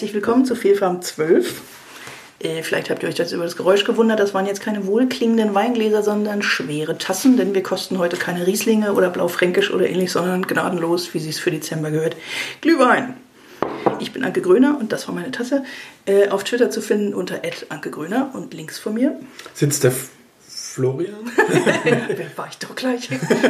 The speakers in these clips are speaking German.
Herzlich willkommen zu Fehlfarm 12. Vielleicht habt ihr euch jetzt über das Geräusch gewundert, das waren jetzt keine wohlklingenden Weingläser, sondern schwere Tassen, denn wir kosten heute keine Rieslinge oder Blaufränkisch oder ähnlich, sondern gnadenlos, wie sie es für Dezember gehört, Glühwein. Ich bin Anke Gröner und das war meine Tasse. Auf Twitter zu finden unter @AnkeGröner und links von mir sitzt der Florian. Wer war ich doch gleich?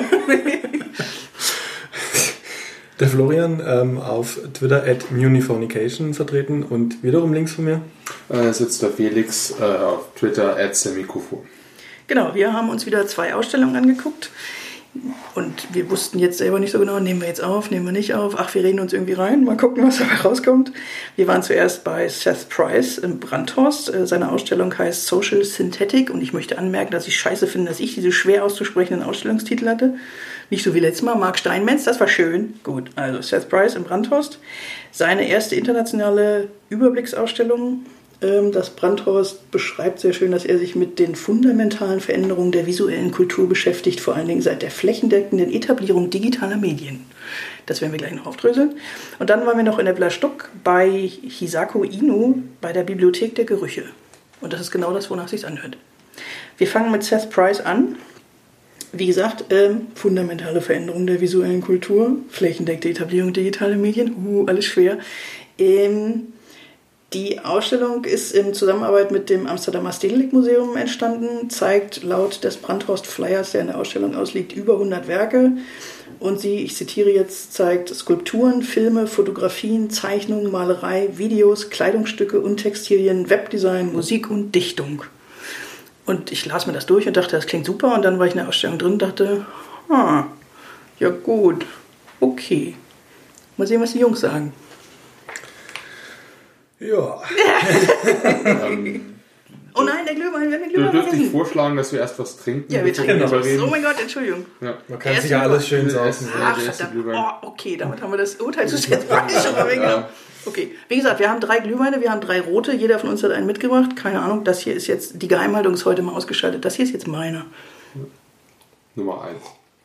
Der Florian auf Twitter @Munifornication vertreten und wiederum links von mir sitzt der Felix auf Twitter @Semikufo. Genau, wir haben uns wieder 2 Ausstellungen angeguckt und wir wussten jetzt selber nicht so genau, nehmen wir jetzt auf, nehmen wir nicht auf, ach, wir reden uns irgendwie rein, mal gucken, was dabei rauskommt. Wir waren zuerst bei Seth Price im Brandhorst. Seine Ausstellung heißt Social Synthetic und ich möchte anmerken, dass ich scheiße finde, dass ich diese schwer auszusprechenden Ausstellungstitel hatte. Nicht so wie letztes Mal, Mark Steinmetz, das war schön. Gut, also Seth Price im Brandhorst. Seine erste internationale Überblicksausstellung. Das Brandhorst beschreibt sehr schön, dass er sich mit den fundamentalen Veränderungen der visuellen Kultur beschäftigt, vor allen Dingen seit der flächendeckenden Etablierung digitaler Medien. Das werden wir gleich noch aufdröseln. Und dann waren wir noch in der Villa Stuck bei Hisako Inu bei der Bibliothek der Gerüche. Und das ist genau das, wonach es sich anhört. Wir fangen mit Seth Price an. Wie gesagt, fundamentale Veränderung der visuellen Kultur, flächendeckende Etablierung digitaler Medien, alles schwer. Die Ausstellung ist in Zusammenarbeit mit dem Amsterdamer Stedelijk Museum entstanden, zeigt laut des Brandhorst Flyers, der in der Ausstellung ausliegt, über 100 Werke. Und sie, ich zitiere jetzt, zeigt Skulpturen, Filme, Fotografien, Zeichnungen, Malerei, Videos, Kleidungsstücke und Textilien, Webdesign, Musik und Dichtung. Und ich las mir das durch und dachte, das klingt super. Und dann war ich in der Ausstellung drin und dachte, ja gut, okay. Mal sehen, was die Jungs sagen. Ja. Oh nein, der Glühwein, wir haben den Du Glühwein dürftest vergessen. vorschlagen, dass wir erst was trinken. Ja, wir trinken Genau. noch was. Oh mein Gott, Entschuldigung. Ja. Man kann sich ja alles schön sausen. Ach, der erste verdammt. Glühwein. Oh, okay, damit haben wir das Urteil zu Seth Price schon mal weggenommen. Okay, wie gesagt, wir haben 3 Glühweine, wir haben 3 rote, jeder von uns hat einen mitgebracht. Keine Ahnung, das hier ist jetzt, die Geheimhaltung ist heute mal ausgeschaltet. Das hier ist jetzt meiner. Nummer 1.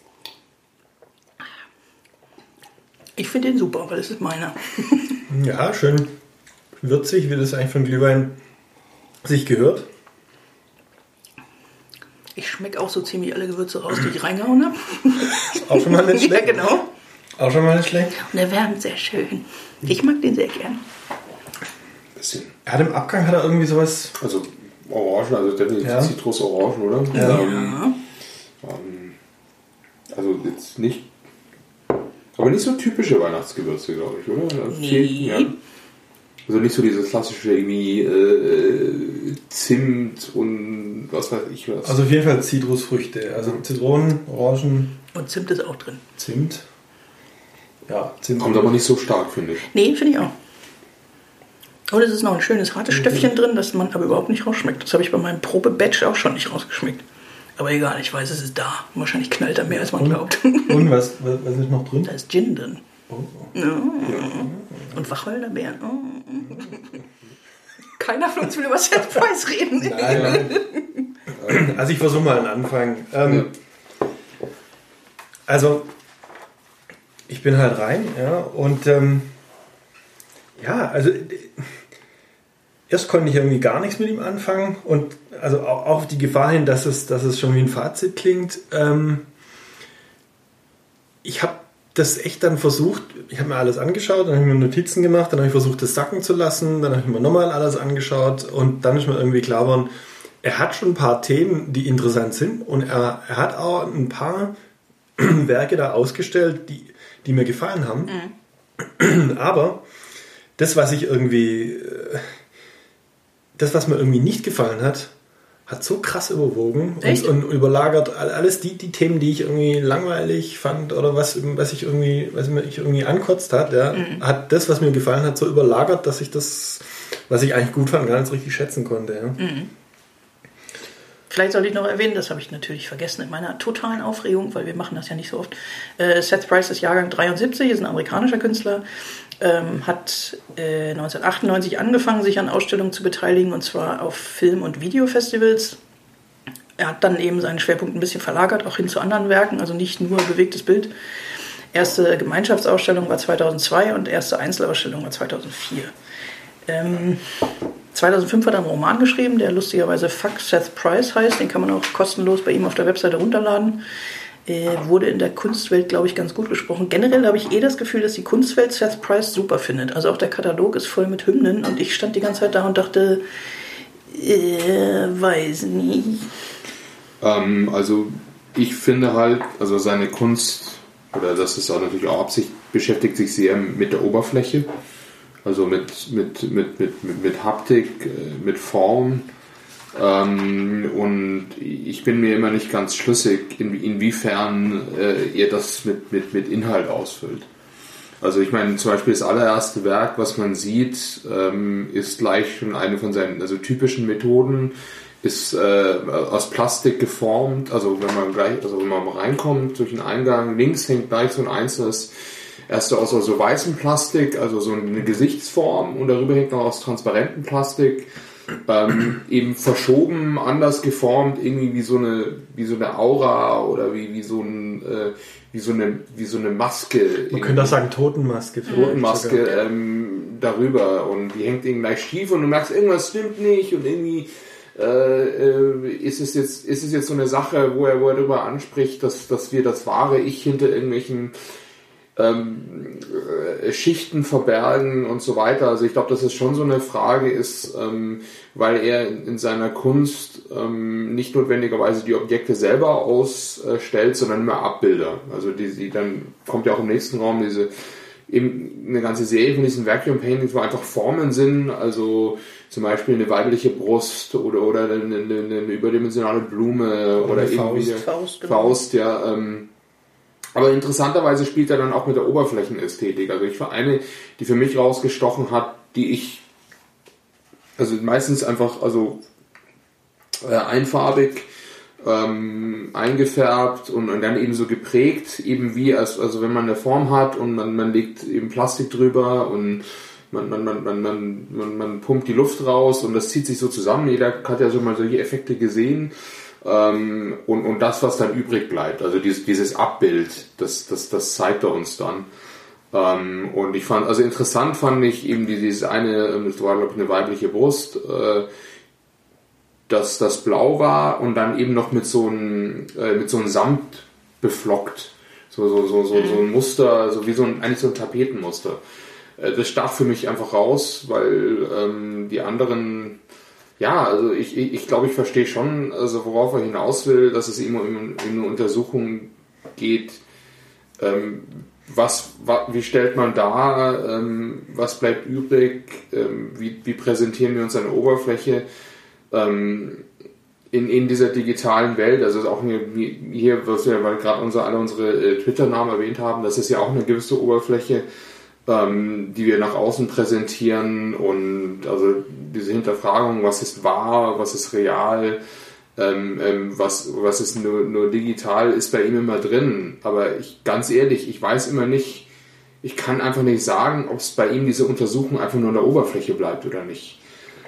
Ich finde den super, weil es ist meiner. Ja, schön würzig, wie das eigentlich von Glühwein sich gehört. Ich schmecke auch so ziemlich alle Gewürze raus, die ich reingehauen habe. Auch schon mal nicht Ja, schlecht. genau. Auch schon mal nicht schlecht. Und er wärmt sehr schön. Ich mag den sehr gern. Bisschen. Er hat im Abgang irgendwie sowas. Also Orangen, also definitiv Ja. Zitrus-Orangen, oder? Ja. Also jetzt nicht, aber nicht so typische Weihnachtsgewürze, glaube ich, oder? Also Nee. ja. Also nicht so dieses klassische irgendwie Zimt und was weiß ich was. Also auf jeden Fall Zitrusfrüchte. Also Zitronen, Orangen, Und Zimt ist auch drin. Zimt. Ja, Zimt. Kommt aber nicht so stark, finde ich. Nee, finde ich auch. Und es ist noch ein schönes hartes Stöffchen drin, das man aber überhaupt nicht rausschmeckt. Das habe ich bei meinem Probe-Batch auch schon nicht rausgeschmeckt. Aber egal, ich weiß, es ist da. Wahrscheinlich knallt da mehr, als man glaubt. Und was ist noch drin? Da ist Gin drin. Oh. Ja. Und Wacholderbeeren. Oh. Keiner von uns will über Seth Price reden. Nein. Also ich versuche mal einen Anfang. Also ich bin halt rein, ja, und also erst konnte ich irgendwie gar nichts mit ihm anfangen und also auch auf die Gefahr hin, dass es schon wie ein Fazit klingt. Ich habe das echt dann versucht, ich habe mir alles angeschaut, dann habe ich mir Notizen gemacht, dann habe ich versucht, das sacken zu lassen, dann habe ich mir nochmal alles angeschaut und dann ist mir irgendwie klar geworden, er hat schon ein paar Themen, die interessant sind und er hat auch ein paar Werke da ausgestellt, die mir gefallen haben. Mhm. Aber das, was mir irgendwie nicht gefallen hat, hat so krass überwogen und überlagert alles die Themen, die ich irgendwie langweilig fand oder was mich irgendwie ankotzt hat, ja, hat das, was mir gefallen hat, so überlagert, dass ich das, was ich eigentlich gut fand, gar nicht so richtig schätzen konnte. Ja. Mhm. Vielleicht soll ich noch erwähnen, das habe ich natürlich vergessen in meiner totalen Aufregung, weil wir machen das ja nicht so oft. Seth Price ist Jahrgang 73, ist ein amerikanischer Künstler, hat 1998 angefangen, sich an Ausstellungen zu beteiligen, und zwar auf Film- und Videofestivals. Er hat dann eben seinen Schwerpunkt ein bisschen verlagert, auch hin zu anderen Werken, also nicht nur bewegtes Bild. Erste Gemeinschaftsausstellung war 2002 und erste Einzelausstellung war 2004. 2005 hat er einen Roman geschrieben, der lustigerweise Fuck Seth Price heißt. Den kann man auch kostenlos bei ihm auf der Webseite runterladen. Wurde in der Kunstwelt, glaube ich, ganz gut besprochen. Generell habe ich das Gefühl, dass die Kunstwelt Seth Price super findet. Also auch der Katalog ist voll mit Hymnen und ich stand die ganze Zeit da und dachte, weiß nicht. Also ich finde halt, also seine Kunst, oder das ist auch natürlich auch Absicht, beschäftigt sich sehr mit der Oberfläche. Also mit Haptik, mit Form. Und ich bin mir immer nicht ganz schlüssig, inwiefern er das mit Inhalt ausfüllt. Also ich meine, zum Beispiel das allererste Werk, was man sieht, ist gleich schon eine von seinen typischen Methoden, ist aus Plastik geformt. Also wenn man reinkommt durch den Eingang, links hängt gleich so ein einzelnes, erst aus so weißem Plastik, also so eine Gesichtsform, und darüber hängt noch aus transparentem Plastik. Eben verschoben, anders geformt, irgendwie wie so eine Aura oder wie so eine Maske. Man könnte auch sagen Totenmaske. Totenmaske darüber, und die hängt irgendwie gleich schief und du merkst, irgendwas stimmt nicht, und irgendwie ist es jetzt so eine Sache, wo er darüber anspricht, dass wir das wahre Ich hinter irgendwelchen Schichten verbergen und so weiter. Also ich glaube, dass es schon so eine Frage ist, weil er in seiner Kunst nicht notwendigerweise die Objekte selber ausstellt, sondern immer Abbilder. Also die dann kommt ja auch im nächsten Raum eben eine ganze Serie von diesen Vacuum Paintings, wo einfach Formen sind, also zum Beispiel eine weibliche Brust oder eine überdimensionale Blume oder irgendwie Faust, ja. Aber interessanterweise spielt er dann auch mit der Oberflächenästhetik. Also ich war eine, die für mich rausgestochen hat, die ich, also meistens einfach, einfarbig, eingefärbt und dann eben so geprägt, eben wie, also wenn man eine Form hat und man legt eben Plastik drüber und man pumpt die Luft raus und das zieht sich so zusammen. Jeder hat ja schon mal solche Effekte gesehen. Und das, was dann übrig bleibt, also dieses Abbild, das zeigt er uns dann. Und ich fand, also interessant fand ich eben dieses eine, das war glaube ich eine weibliche Brust, dass das blau war und dann eben noch mit so einem Samt beflockt. So ein Muster, so wie eigentlich so ein Tapetenmuster. Das stach für mich einfach raus, weil die anderen, ja, also ich glaube, ich verstehe schon, also worauf er hinaus will, dass es ihm um eine Untersuchung geht, wie stellt man dar, was bleibt übrig, wie präsentieren wir uns eine Oberfläche in dieser digitalen Welt, also auch hier, was wir gerade alle unsere Twitter-Namen erwähnt haben, das ist ja auch eine gewisse Oberfläche, die wir nach außen präsentieren, und also diese Hinterfragung, was ist wahr, was ist real, was ist nur digital, ist bei ihm immer drin. Aber ganz ehrlich, ich weiß immer nicht, ich kann einfach nicht sagen, ob es bei ihm diese Untersuchung einfach nur an der Oberfläche bleibt oder nicht.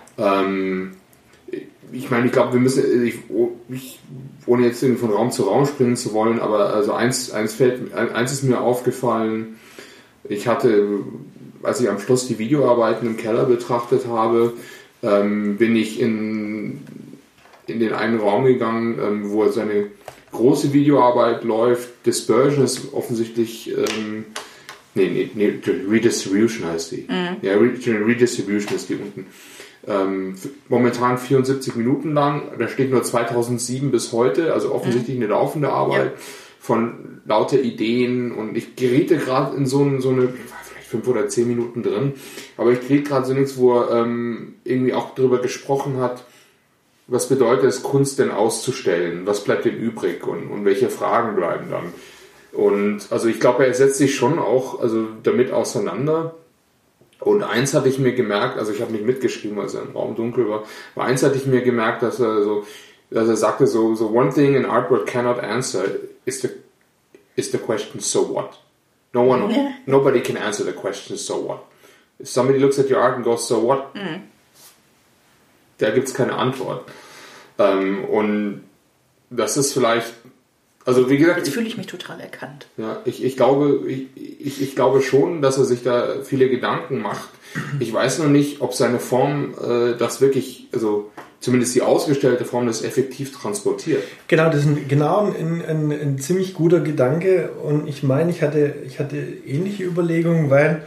Ich meine, ich glaube, wir müssen, ohne jetzt irgendwie von Raum zu Raum springen zu wollen, aber also eins ist mir aufgefallen. Ich hatte, als ich am Schluss die Videoarbeiten im Keller betrachtet habe, bin ich in den einen Raum gegangen, wo seine große Videoarbeit läuft. Dispersion ist offensichtlich, Redistribution heißt die. Mhm. Ja, Redistribution ist die unten. Momentan 74 Minuten lang, da steht nur 2007 bis heute, also offensichtlich eine laufende Arbeit. Ja. Von lauter Ideen, und ich geriete gerade in so eine, vielleicht 5 oder 10 Minuten drin, aber ich kriege gerade so nichts, wo er irgendwie auch darüber gesprochen hat, was bedeutet es, Kunst denn auszustellen, was bleibt denn übrig und welche Fragen bleiben dann. Und also ich glaube, er setzt sich schon auch damit auseinander. Und eins hatte ich mir gemerkt, also ich habe nicht mitgeschrieben, als er im Raum dunkel war, aber eins hatte ich mir gemerkt, dass er sagte so one thing an artwork cannot answer is the question, so what? Nobody can answer the question, so what? If somebody looks at your art and goes, so what? Mhm. Da gibt's keine Antwort. Und das ist vielleicht, Also wie gesagt, jetzt fühle ich mich total erkannt. Ja, ich glaube schon, dass er sich da viele Gedanken macht. Ich weiß noch nicht, ob seine Form das wirklich, also zumindest die ausgestellte Form, das effektiv transportiert. Genau, das ist ein ziemlich guter Gedanke und ich meine, ich hatte ähnliche Überlegungen, weil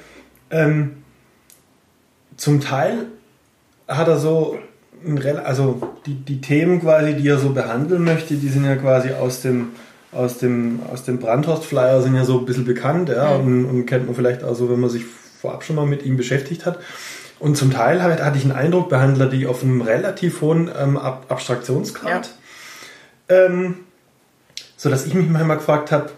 zum Teil hat er so also die Themen quasi, die er so behandeln möchte, die sind ja quasi aus dem Brandhorst-Flyer sind ja so ein bisschen bekannt, ja, und kennt man vielleicht auch so, wenn man sich vorab schon mal mit ihm beschäftigt hat. Und zum Teil hatte ich einen Eindruck, behandelt er die auf einem relativ hohen Abstraktionsgrad. Ja. So dass ich mich manchmal gefragt habe,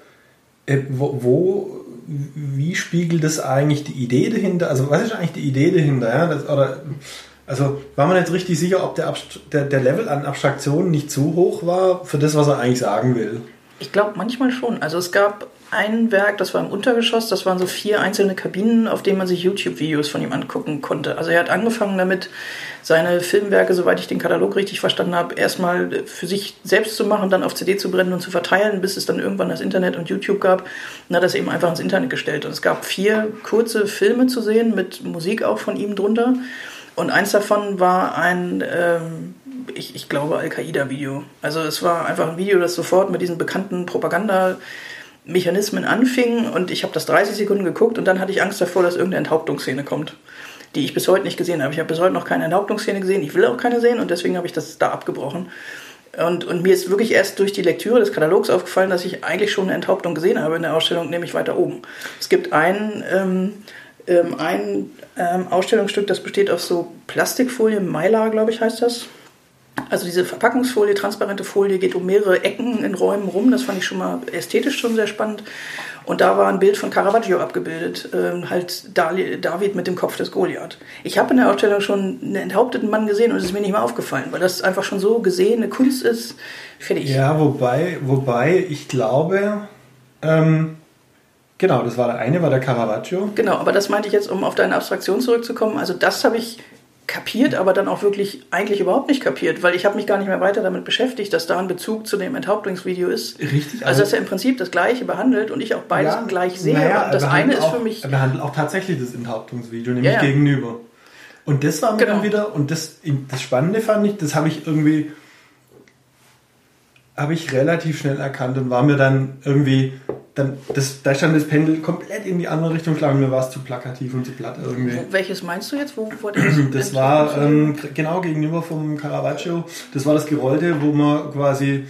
wie spiegelt das eigentlich die Idee dahinter? Also was ist eigentlich die Idee dahinter? Ja? Also war man jetzt richtig sicher, ob der Level an Abstraktion nicht zu hoch war für das, was er eigentlich sagen will? Ich glaube manchmal schon. Also es gab ein Werk, das war im Untergeschoss, das waren so 4 einzelne Kabinen, auf denen man sich YouTube-Videos von ihm angucken konnte. Also er hat angefangen damit, seine Filmwerke, soweit ich den Katalog richtig verstanden habe, erstmal für sich selbst zu machen, dann auf CD zu brennen und zu verteilen, bis es dann irgendwann das Internet und YouTube gab. Und hat das eben einfach ins Internet gestellt. Und es gab 4 kurze Filme zu sehen, mit Musik auch von ihm drunter. Und eins davon war ein, ich glaube, Al-Qaida-Video. Also es war einfach ein Video, das sofort mit diesen bekannten Propagandamechanismen anfing. Und ich habe das 30 Sekunden geguckt und dann hatte ich Angst davor, dass irgendeine Enthauptungsszene kommt, die ich bis heute nicht gesehen habe. Ich habe bis heute noch keine Enthauptungsszene gesehen. Ich will auch keine sehen und deswegen habe ich das da abgebrochen. Und mir ist wirklich erst durch die Lektüre des Katalogs aufgefallen, dass ich eigentlich schon eine Enthauptung gesehen habe in der Ausstellung, nämlich weiter oben. Es gibt ein Ausstellungsstück, das besteht aus so Plastikfolie, Mylar, glaube ich, heißt das. Also diese Verpackungsfolie, transparente Folie, geht um mehrere Ecken in Räumen rum. Das fand ich schon mal ästhetisch schon sehr spannend. Und da war ein Bild von Caravaggio abgebildet, halt David mit dem Kopf des Goliath. Ich habe in der Ausstellung schon einen enthaupteten Mann gesehen und es ist mir nicht mehr aufgefallen, weil das einfach schon so gesehene Kunst ist. Fertig. Ja, wobei ich glaube... Genau, das war der eine, war der Caravaggio. Genau, aber das meinte ich jetzt, um auf deine Abstraktion zurückzukommen. Also das habe ich kapiert, aber dann auch wirklich eigentlich überhaupt nicht kapiert, weil ich habe mich gar nicht mehr weiter damit beschäftigt, dass da ein Bezug zu dem Enthauptungsvideo ist. Richtig. Also dass er im Prinzip das Gleiche behandelt und ich auch beides gleich sehe. Naja, und das eine ist für mich... Er behandelt auch tatsächlich das Enthauptungsvideo, nämlich gegenüber. Und das war mir dann wieder, und das Spannende fand ich, das habe ich relativ schnell erkannt und war mir dann irgendwie... da stand das Pendel komplett in die andere Richtung geschlagen, mir war es zu plakativ und zu platt irgendwie. Welches meinst du jetzt? Wo das war genau gegenüber vom Caravaggio. Das war das Gerollte, wo man quasi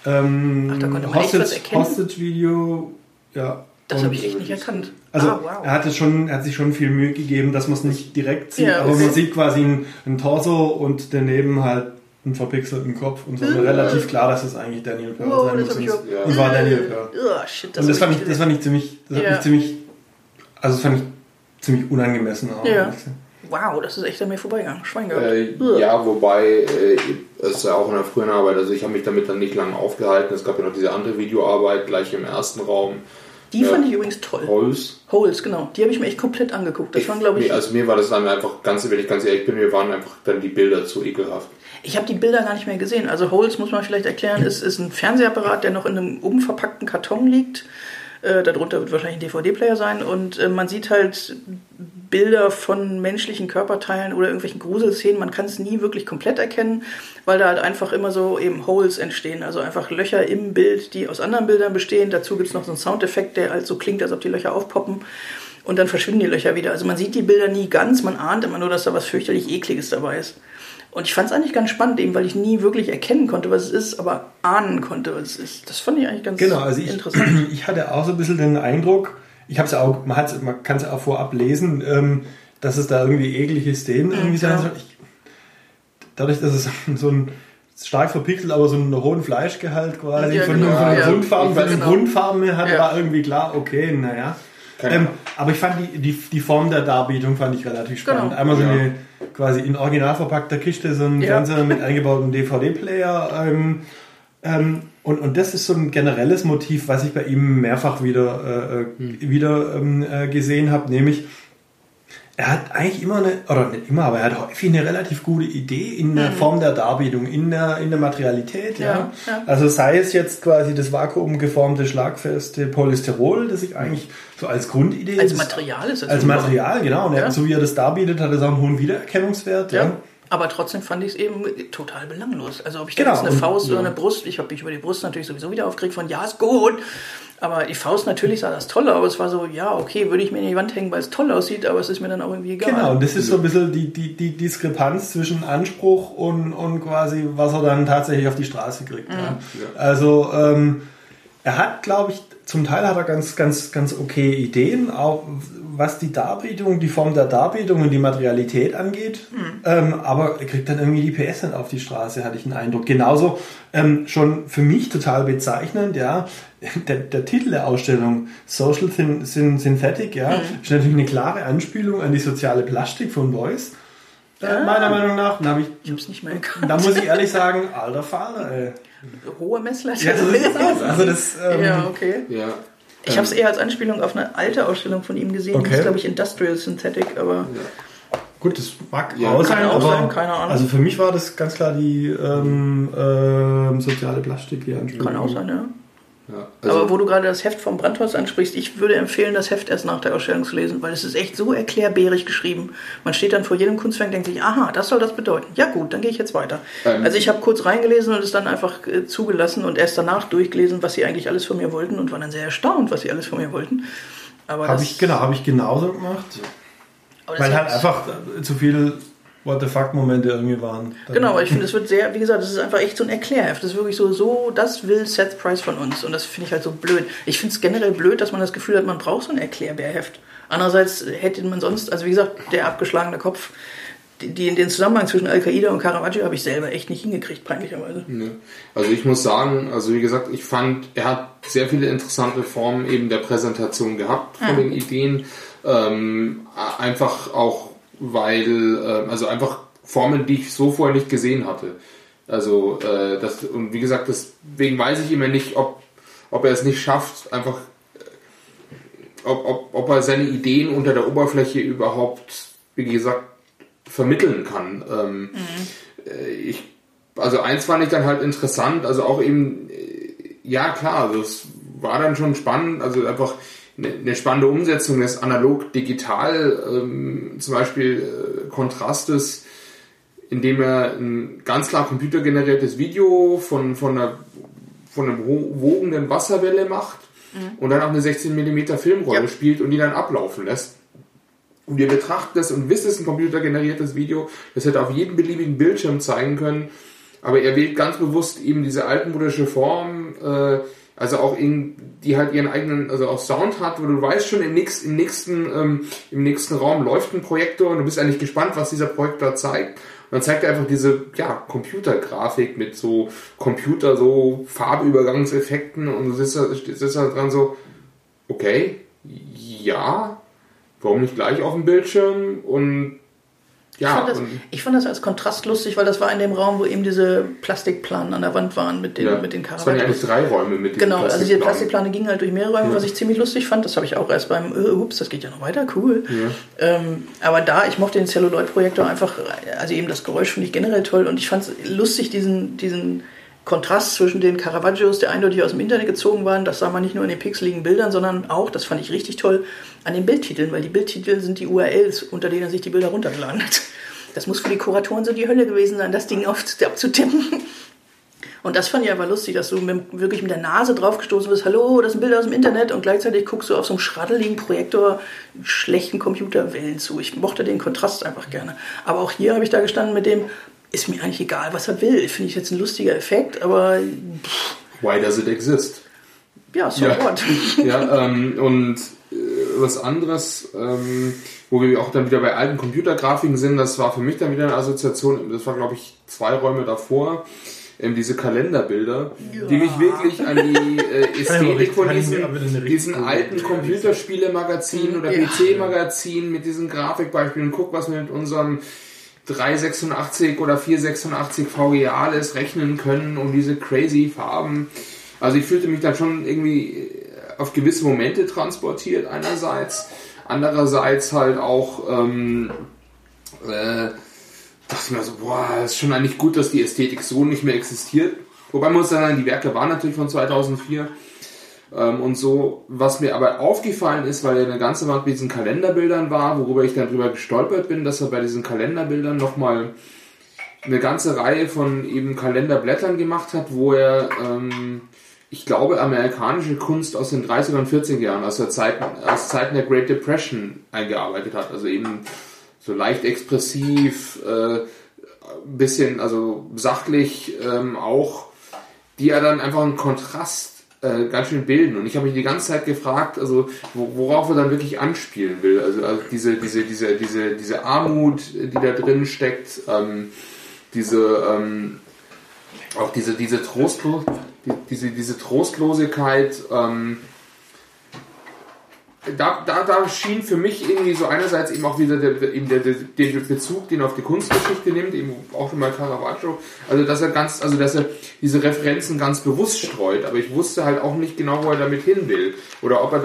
Hostage-Video, ja. Das habe ich echt nicht erkannt. Also wow. Er hat sich schon viel Mühe gegeben, dass man es nicht direkt sieht, aber man sieht quasi einen Torso und daneben halt einen verpixelten Kopf und so relativ klar, dass es eigentlich Daniel Pearl sein muss. Und war Daniel Pearl. Und das fand ich ziemlich unangemessen auch. Ja. Wow, das ist echt an mir vorbeigegangen. Schwein gehabt. Wobei es ja auch in der frühen Arbeit, also ich habe mich damit dann nicht lange aufgehalten. Es gab ja noch diese andere Videoarbeit gleich im ersten Raum. Die fand ich übrigens toll. Holes, genau. Die habe ich mir echt komplett angeguckt. Das waren, glaube ich... Also mir war das dann einfach, wenn ich ganz ehrlich bin, mir waren einfach dann die Bilder zu ekelhaft. Ich habe die Bilder gar nicht mehr gesehen. Also Holes, muss man vielleicht erklären, ist ein Fernsehapparat, der noch in einem umverpackten Karton liegt. Darunter wird wahrscheinlich ein DVD-Player sein. Und man sieht halt Bilder von menschlichen Körperteilen oder irgendwelchen Gruselszenen. Man kann es nie wirklich komplett erkennen, weil da halt einfach immer so eben Holes entstehen. Also einfach Löcher im Bild, die aus anderen Bildern bestehen. Dazu gibt es noch so einen Soundeffekt, der halt so klingt, als ob die Löcher aufpoppen. Und dann verschwinden die Löcher wieder. Also man sieht die Bilder nie ganz. Man ahnt immer nur, dass da was fürchterlich Ekliges dabei ist. Und ich fand es eigentlich ganz spannend, eben weil ich nie wirklich erkennen konnte, was es ist, aber ahnen konnte, was es ist. Das fand ich eigentlich ganz interessant. Ich hatte auch so ein bisschen den Eindruck, man kann es ja auch vorab lesen, dass es da irgendwie eklige Szenen irgendwie sein soll. Dadurch, dass es so ein stark verpixelt, aber so einen hohen Fleischgehalt quasi von den Grundfarben her hatte, war irgendwie klar, okay, naja. Aber ich fand die Form der Darbietung fand ich relativ spannend. Genau. Einmal so eine quasi in original verpackter Kiste, so ein Fernseher mit eingebautem DVD-Player. Und das ist so ein generelles Motiv, was ich bei ihm mehrfach wieder gesehen habe, nämlich Er hat eigentlich immer aber er hat häufig eine relativ gute Idee in der Form der Darbietung, in der Materialität. Ja. Also sei es jetzt quasi das vakuumgeformte, schlagfeste Polystyrol, das ich eigentlich so als Grundidee... Als Material ist es. Als Material, genau. Und so wie er das darbietet, hat es auch einen hohen Wiedererkennungswert. Ja. Aber trotzdem fand ich es eben total belanglos. Also ob ich da jetzt eine Faust oder eine Brust, ich habe mich über die Brust natürlich sowieso wieder aufgeregt von, ja, ist gut. Aber die Faust, natürlich sah das toll aus. Es war so, ja, okay, würde ich mir in die Wand hängen, weil es toll aussieht, aber es ist mir dann auch irgendwie egal. Genau, und das ist so ein bisschen die Diskrepanz zwischen Anspruch und quasi, was er dann tatsächlich auf die Straße kriegt. Ja. Also, er hat, glaube ich, zum Teil hat er ganz okay Ideen, auch was die Darbietung, die Form der Darbietung und die Materialität angeht. Aber er kriegt dann irgendwie die PS nicht auf die Straße, hatte ich den Eindruck. Genauso schon für mich total bezeichnend, ja, der Titel der Ausstellung, Social Synthetic, ja, ist natürlich eine klare Anspielung an die soziale Plastik von Beuys. Meiner Meinung nach. Ich habe es nicht mehr erkannt. Da muss ich ehrlich sagen, alter Vater, ey. Hohe Messlatte. Ja, so sieht es aus. Also das, ja, okay. Ja. Ich habe es eher als Anspielung auf eine alte Ausstellung von ihm gesehen. Okay. Das ist, glaube ich, Industrial Synthetic, aber... Ja. Gut, das mag auch sein, keine Ahnung. Also für mich war das ganz klar die soziale Plastik, die Anspielung. Kann auch sein, ja. Ja, also aber wo du gerade das Heft vom Brandhaus ansprichst, ich würde empfehlen, das Heft erst nach der Ausstellung zu lesen, weil es ist echt so erklärbärig geschrieben. Man steht dann vor jedem Kunstwerk und denkt sich, aha, das soll das bedeuten. Ja gut, dann gehe ich jetzt weiter. Also ich habe kurz reingelesen und es dann einfach zugelassen und erst danach durchgelesen, was sie eigentlich alles von mir wollten und war dann sehr erstaunt, was sie alles von mir wollten. Habe ich genauso gemacht. Weil halt einfach zu viel What the fuck Momente irgendwie waren. Genau, aber ich finde, es wird sehr, wie gesagt, das ist einfach echt so ein Erklärheft. Das ist wirklich so, das will Seth Price von uns. Und das finde ich halt so blöd. Ich finde es generell blöd, dass man das Gefühl hat, man braucht so ein Erklärbärheft. Andererseits hätte man sonst, also wie gesagt, der abgeschlagene Kopf, den Zusammenhang zwischen Al-Qaida und Caravaggio habe ich selber echt nicht hingekriegt, peinlicherweise. Ja. Also ich muss sagen, also wie gesagt, ich fand, er hat sehr viele interessante Formen eben der Präsentation gehabt von den Ideen. Einfach auch weil, also einfach Formen, die ich so vorher nicht gesehen hatte. Also, und wie gesagt, deswegen weiß ich immer nicht, ob er es nicht schafft, einfach, ob er seine Ideen unter der Oberfläche überhaupt, wie gesagt, vermitteln kann. Also eins fand ich dann halt interessant, also auch eben, ja klar, also es war dann schon spannend, also einfach eine spannende Umsetzung des analog-digital, zum Beispiel Kontrastes, indem er ein ganz klar computergeneriertes Video von einer wogenden Wasserwelle macht und dann auch eine 16 mm Filmrolle spielt und die dann ablaufen lässt. Und ihr betrachtet es und wisst, es ist ein computergeneriertes Video, das hätte auf jedem beliebigen Bildschirm zeigen können, aber er wählt ganz bewusst eben diese altmodische Form, also auch die halt ihren eigenen, also auch Sound hat, wo du weißt schon, im nächsten Raum läuft ein Projektor und du bist eigentlich gespannt, was dieser Projektor zeigt. Und dann zeigt er einfach diese, Computergrafik mit so so Farbübergangseffekten und du sitzt da dran so, okay, ja, warum nicht gleich auf dem Bildschirm? Und ich fand das als Kontrast lustig, weil das war in dem Raum, wo eben diese Plastikplanen an der Wand waren mit den Caravaggios. Es waren ja eigentlich 3 Räume mit diesen Genau, also diese Plastikplane gingen halt durch mehrere Räume, was ich ziemlich lustig fand. Das habe ich auch erst beim, das geht ja noch weiter, cool. Ja. Aber ich mochte den Celluloid-Projektor einfach, also eben das Geräusch finde ich generell toll und ich fand es lustig, diesen Kontrast zwischen den Caravaggios, der eindeutig aus dem Internet gezogen waren, das sah man nicht nur in den pixeligen Bildern, sondern auch, das fand ich richtig toll, an den Bildtiteln, weil die Bildtitel sind die URLs, unter denen er sich die Bilder runtergeladen hat. Das muss für die Kuratoren so die Hölle gewesen sein, das Ding abzutippen. Und das fand ich aber lustig, dass du wirklich mit der Nase draufgestoßen bist, hallo, das ist ein Bild aus dem Internet und gleichzeitig guckst du auf so einem schraddeligen Projektor schlechten Computerwellen zu. Ich mochte den Kontrast einfach gerne. Aber auch hier habe ich da gestanden mit dem, ist mir eigentlich egal, was er will. Finde ich jetzt ein lustiger Effekt, aber... Why does it exist? Ja, so what? Und was anderes, wo wir auch dann wieder bei alten Computergrafiken sind, das war für mich dann wieder eine Assoziation, das war glaube ich 2 Räume davor, diese Kalenderbilder, die mich wirklich an die Ästhetik von diesen alten Computerspiele-Magazinen oder PC-Magazinen mit diesen Grafikbeispielen, guck, was wir mit unserem 386 oder 486 VGA alles rechnen können und diese crazy Farben. Also ich fühlte mich dann schon irgendwie auf gewisse Momente transportiert einerseits, Andererseits halt auch dachte ich mir so, boah, das ist schon eigentlich gut, dass die Ästhetik so nicht mehr existiert. Wobei man muss sagen, die Werke waren natürlich von 2004 und so. Was mir aber aufgefallen ist, weil er eine ganze Wand mit diesen Kalenderbildern war, worüber ich dann drüber gestolpert bin, dass er bei diesen Kalenderbildern nochmal eine ganze Reihe von eben Kalenderblättern gemacht hat, wo er, ich glaube, amerikanische Kunst aus den 30er und 40er Jahren, aus Zeiten der Great Depression eingearbeitet hat. Also eben so leicht expressiv, bisschen, also sachlich auch, die ja dann einfach einen Kontrast ganz schön bilden. Und ich habe mich die ganze Zeit gefragt, also worauf er dann wirklich anspielen will. Also diese Armut, die da drin steckt, auch diese Trostlosigkeit, da schien für mich irgendwie so einerseits eben auch wieder der Bezug, den er auf die Kunstgeschichte nimmt, eben auch schon mal Caravaggio, also dass er diese Referenzen ganz bewusst streut, aber ich wusste halt auch nicht genau, wo er damit hin will oder ob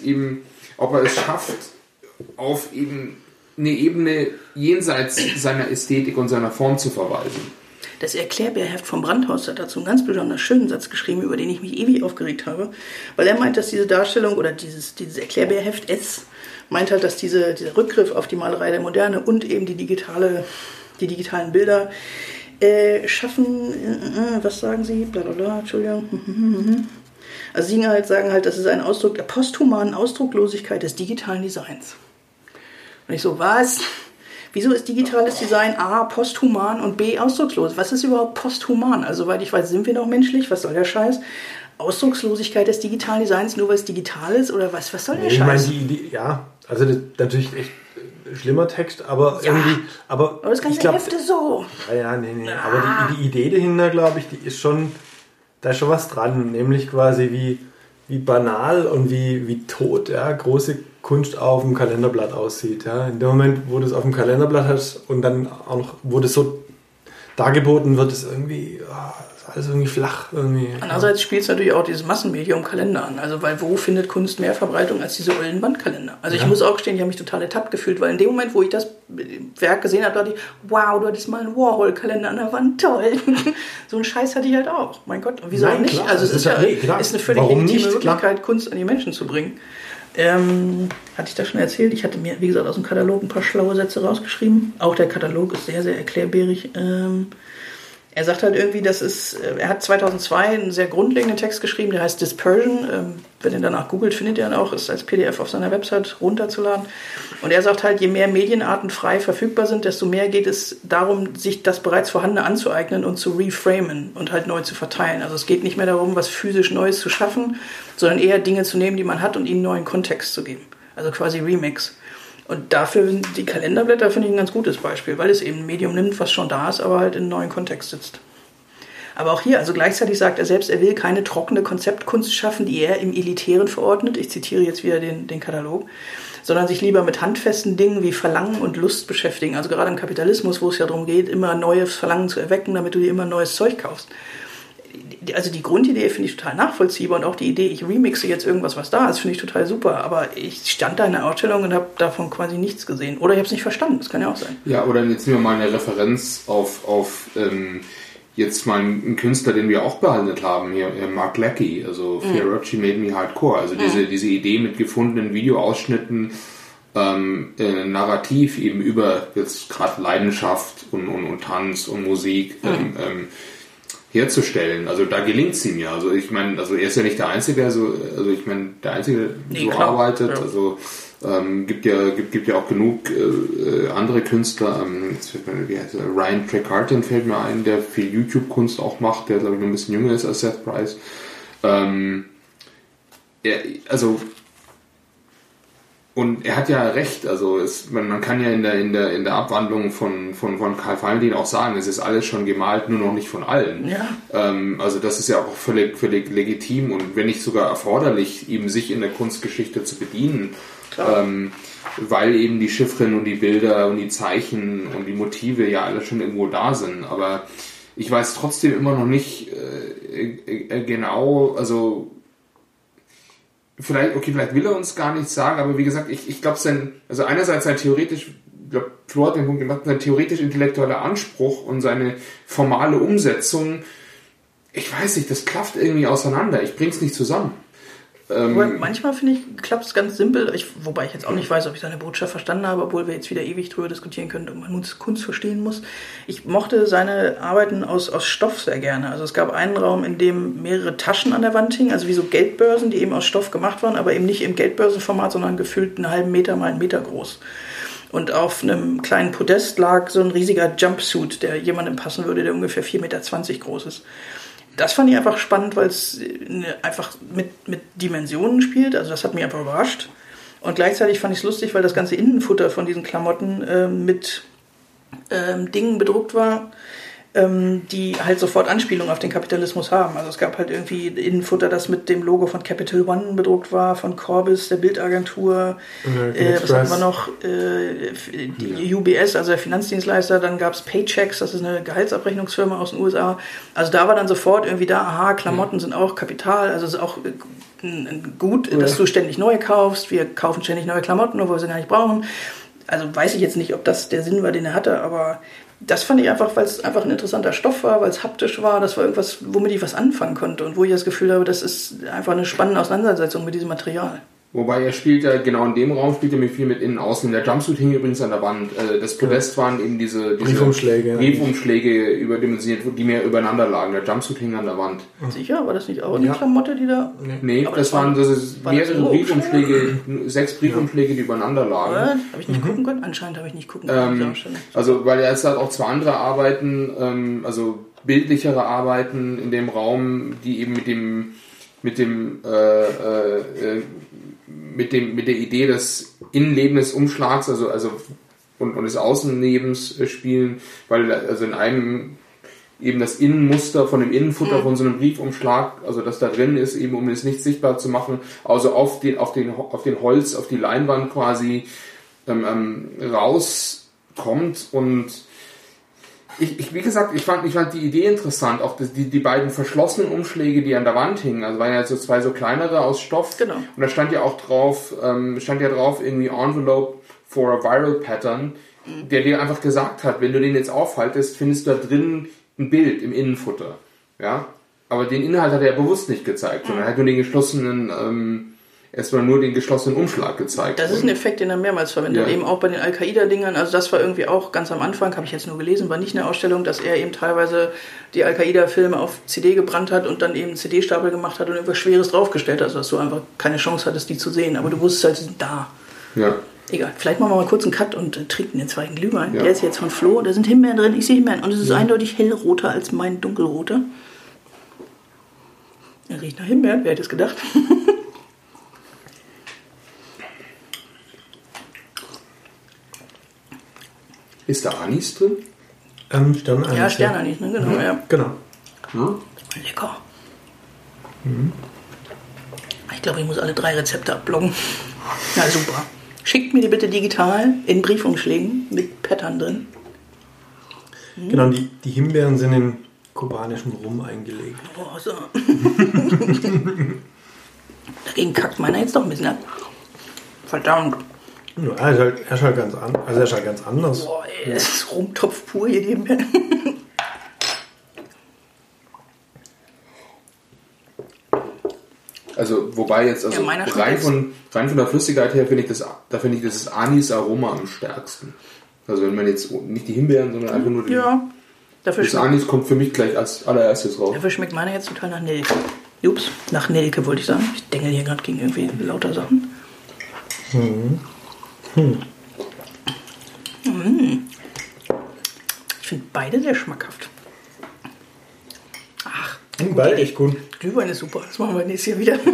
er es schafft, auf eben eine Ebene jenseits seiner Ästhetik und seiner Form zu verweisen. Das Erklärbärheft vom Brandhaus hat dazu einen ganz besonders schönen Satz geschrieben, über den ich mich ewig aufgeregt habe, weil er meint, dass diese Darstellung oder dieses Erklärbärheft meint halt, dass dieser Rückgriff auf die Malerei der Moderne und eben die digitalen Bilder schaffen, was sagen sie? Blablabla, Entschuldigung. Also sie sagen halt, das ist ein Ausdruck der posthumanen Ausdrucklosigkeit des digitalen Designs. Und ich so, was? Wieso ist digitales Design A, posthuman und B, ausdruckslos? Was ist überhaupt posthuman? Also, soweit ich weiß, sind wir noch menschlich? Was soll der Scheiß? Ausdruckslosigkeit des digitalen Designs, nur weil es digital ist? Oder was soll der Scheiß? Ich meine, ja, also das ist natürlich echt schlimmer Text, aber ja, irgendwie... Aber das ganze Heft ist so. Nee. Aber die Idee dahinter, glaube ich, die ist schon... Da ist schon was dran, nämlich quasi wie banal und wie tot, ja, große Kunst auf dem Kalenderblatt aussieht. Ja. In dem Moment, wo du es auf dem Kalenderblatt hast und dann auch noch, wo das so dargeboten wird, ist irgendwie, ist alles irgendwie flach. Andererseits spielt es natürlich auch dieses Massenmedium Kalender an. Also, weil wo findet Kunst mehr Verbreitung als diese ollen Wandkalender? Also ich muss auch gestehen, ich habe mich total ertappt gefühlt, weil in dem Moment, wo ich das Werk gesehen habe, dachte ich, wow, du hattest mal einen Warhol-Kalender an der Wand, toll. So einen Scheiß hatte ich halt auch. Mein Gott, wieso auch nicht? Klar, also es ist eine völlig legitime Möglichkeit, Kunst an die Menschen zu bringen. Hatte ich das schon erzählt? Ich hatte mir, wie gesagt, aus dem Katalog ein paar schlaue Sätze rausgeschrieben. Auch der Katalog ist sehr, sehr erklärbärig. Er sagt halt irgendwie, er hat 2002 einen sehr grundlegenden Text geschrieben, der heißt Dispersion. Wenn ihr danach googelt, findet ihr ihn auch, ist als PDF auf seiner Website runterzuladen. Und er sagt halt, je mehr Medienarten frei verfügbar sind, desto mehr geht es darum, sich das bereits Vorhandene anzueignen und zu reframen und halt neu zu verteilen. Also es geht nicht mehr darum, was physisch Neues zu schaffen, sondern eher Dinge zu nehmen, die man hat und ihnen neuen Kontext zu geben. Also quasi Remix. Und dafür sind die Kalenderblätter, finde ich, ein ganz gutes Beispiel, weil es eben ein Medium nimmt, was schon da ist, aber halt in einen neuen Kontext sitzt. Aber auch hier, also gleichzeitig sagt er selbst, er will keine trockene Konzeptkunst schaffen, die er im Elitären verordnet, ich zitiere jetzt wieder den Katalog, sondern sich lieber mit handfesten Dingen wie Verlangen und Lust beschäftigen. Also gerade im Kapitalismus, wo es ja darum geht, immer neues Verlangen zu erwecken, damit du dir immer neues Zeug kaufst. Also die Grundidee finde ich total nachvollziehbar und auch die Idee, ich remixe jetzt irgendwas, was da ist, finde ich total super. Aber ich stand da in der Ausstellung und habe davon quasi nichts gesehen. Oder ich habe es nicht verstanden, das kann ja auch sein. Ja, oder jetzt nehmen wir mal eine Referenz auf jetzt mal einen Künstler, den wir auch behandelt haben, hier Mark Lackey, also Fiorucci Made Me Hardcore. Also diese Idee mit gefundenen Videoausschnitten, narrativ eben über jetzt gerade Leidenschaft und Tanz und Musik herzustellen. Also da gelingt es ihm ja. Also ich meine, also er ist ja nicht der Einzige, der so arbeitet. Ja. Also gibt ja auch genug andere Künstler. Ryan Trecartin fällt mir ein, der viel YouTube-Kunst auch macht, der glaube ich noch ein bisschen jünger ist als Seth Price. Und er hat ja recht, also man kann ja in der Abwandlung von Karl Valentin auch sagen, es ist alles schon gemalt, nur noch nicht von allen. Ja. Also das ist ja auch völlig legitim und wenn nicht sogar erforderlich, eben sich in der Kunstgeschichte zu bedienen, weil eben die Chiffren und die Bilder und die Zeichen und die Motive ja alle schon irgendwo da sind. Aber ich weiß trotzdem immer noch nicht genau, also vielleicht will er uns gar nichts sagen, aber wie gesagt, ich glaube, also einerseits sein theoretisch, ich glaube, Flo hat den Punkt gemacht, sein theoretisch-intellektueller Anspruch und seine formale Umsetzung, ich weiß nicht, das klafft irgendwie auseinander, ich bring's nicht zusammen. Manchmal finde ich, klappt es ganz simpel, wobei ich jetzt auch nicht weiß, ob ich seine Botschaft verstanden habe, obwohl wir jetzt wieder ewig drüber diskutieren können, ob man nun Kunst verstehen muss. Ich mochte seine Arbeiten aus Stoff sehr gerne. Also es gab einen Raum, in dem mehrere Taschen an der Wand hingen, also wie so Geldbörsen, die eben aus Stoff gemacht waren, aber eben nicht im Geldbörsenformat, sondern gefühlt einen halben Meter mal einen Meter groß. Und auf einem kleinen Podest lag so ein riesiger Jumpsuit, der jemandem passen würde, der ungefähr 4,20 Meter groß ist. Das fand ich einfach spannend, weil es einfach mit Dimensionen spielt. Also das hat mich einfach überrascht. Und gleichzeitig fand ich es lustig, weil das ganze Innenfutter von diesen Klamotten mit Dingen bedruckt war, die halt sofort Anspielung auf den Kapitalismus haben. Also es gab halt irgendwie Innenfutter, das mit dem Logo von Capital One bedruckt war, von Corbis, der Bildagentur, was hatten wir noch, die UBS, also der Finanzdienstleister, dann gab es Paychecks, das ist eine Gehaltsabrechnungsfirma aus den USA. Also da war dann sofort irgendwie aha, Klamotten sind auch Kapital, also es ist auch gut, dass du ständig neue kaufst, wir kaufen ständig neue Klamotten, obwohl wir sie gar nicht brauchen. Also weiß ich jetzt nicht, ob das der Sinn war, den er hatte, aber das fand ich einfach, weil es einfach ein interessanter Stoff war, weil es haptisch war, das war irgendwas, womit ich was anfangen konnte und wo ich das Gefühl habe, das ist einfach eine spannende Auseinandersetzung mit diesem Material. Wobei er spielt ja genau in dem Raum, spielt er mit viel mit innen außen. Der Jumpsuit hing übrigens an der Wand. Das Podest waren eben diese Briefumschläge überdimensioniert, die mehr übereinander lagen. Der Jumpsuit hing an der Wand. Sicher? War das nicht auch eine Klamotte, die da... Nee, das waren mehrere Briefumschläge, 6 Briefumschläge, die übereinander lagen. Habe ich nicht gucken können? Anscheinend habe ich nicht gucken können. Also, weil er jetzt halt auch 2 andere Arbeiten, also bildlichere Arbeiten in dem Raum, die eben mit der Idee des Innenlebens Umschlags, also und des Außenlebens spielen, weil also in einem eben das Innenmuster von dem Innenfutter von so einem Briefumschlag, also das da drin ist, eben um es nicht sichtbar zu machen, also auf den Holz, auf die Leinwand quasi rauskommt. Und wie gesagt, ich fand die Idee interessant, auch die beiden verschlossenen Umschläge, die an der Wand hingen, also waren ja so 2 so kleinere aus Stoff. Genau. Und da stand ja auch drauf, irgendwie Envelope for a Viral Pattern, der dir einfach gesagt hat, wenn du den jetzt aufhaltest, findest du da drin ein Bild im Innenfutter. Ja? Aber den Inhalt hat er bewusst nicht gezeigt, sondern er hat nur den geschlossenen Umschlag gezeigt. Das ist ein Effekt, den er mehrmals verwendet, eben auch bei den Al-Qaida-Dingern. Also das war irgendwie auch ganz am Anfang, habe ich jetzt nur gelesen, war nicht eine Ausstellung, dass er eben teilweise die Al-Qaida-Filme auf CD gebrannt hat und dann eben einen CD-Stapel gemacht hat und irgendwas Schweres draufgestellt hat, also dass du einfach keine Chance hattest, die zu sehen. Aber du wusstest halt, sie sind da. Ja. Egal, vielleicht machen wir mal kurz einen Cut und trinken den zweiten Glühwein. Ja. Der ist jetzt von Flo, da sind Himbeeren drin, ich sehe Himbeeren und es ist eindeutig hellroter als mein dunkelroter. Er riecht nach Himbeeren, wer hätte es gedacht? Ist da Anis drin? Sternanis. Ja, Sternanis, ne? Genau. Ja. Genau. Lecker. Ich glaube, ich muss alle 3 Rezepte abbloggen. Na super. Schickt mir die bitte digital in Briefumschlägen mit Pattern drin. Genau, die Himbeeren sind in kubanischem Rum eingelegt. Oh, so. Dagegen kackt meiner jetzt doch ein bisschen ab. Verdammt. Ja, er ist halt ganz anders. Boah, ey, das ist Rumtopf pur hier neben mir. Also, wobei jetzt, also rein von der Flüssigkeit her finde ich das Anis-Aroma am stärksten. Also wenn man jetzt nicht die Himbeeren, sondern einfach nur das Anis kommt für mich gleich als allererstes raus. Dafür schmeckt meiner jetzt total nach Nelke. Ups, nach Nelke wollte ich sagen. Ich denke hier gerade gegen irgendwie lauter Sachen. Ich finde beide sehr schmackhaft. Ach, beide echt gut. Glühwein ist super, das machen wir nächstes Jahr wieder.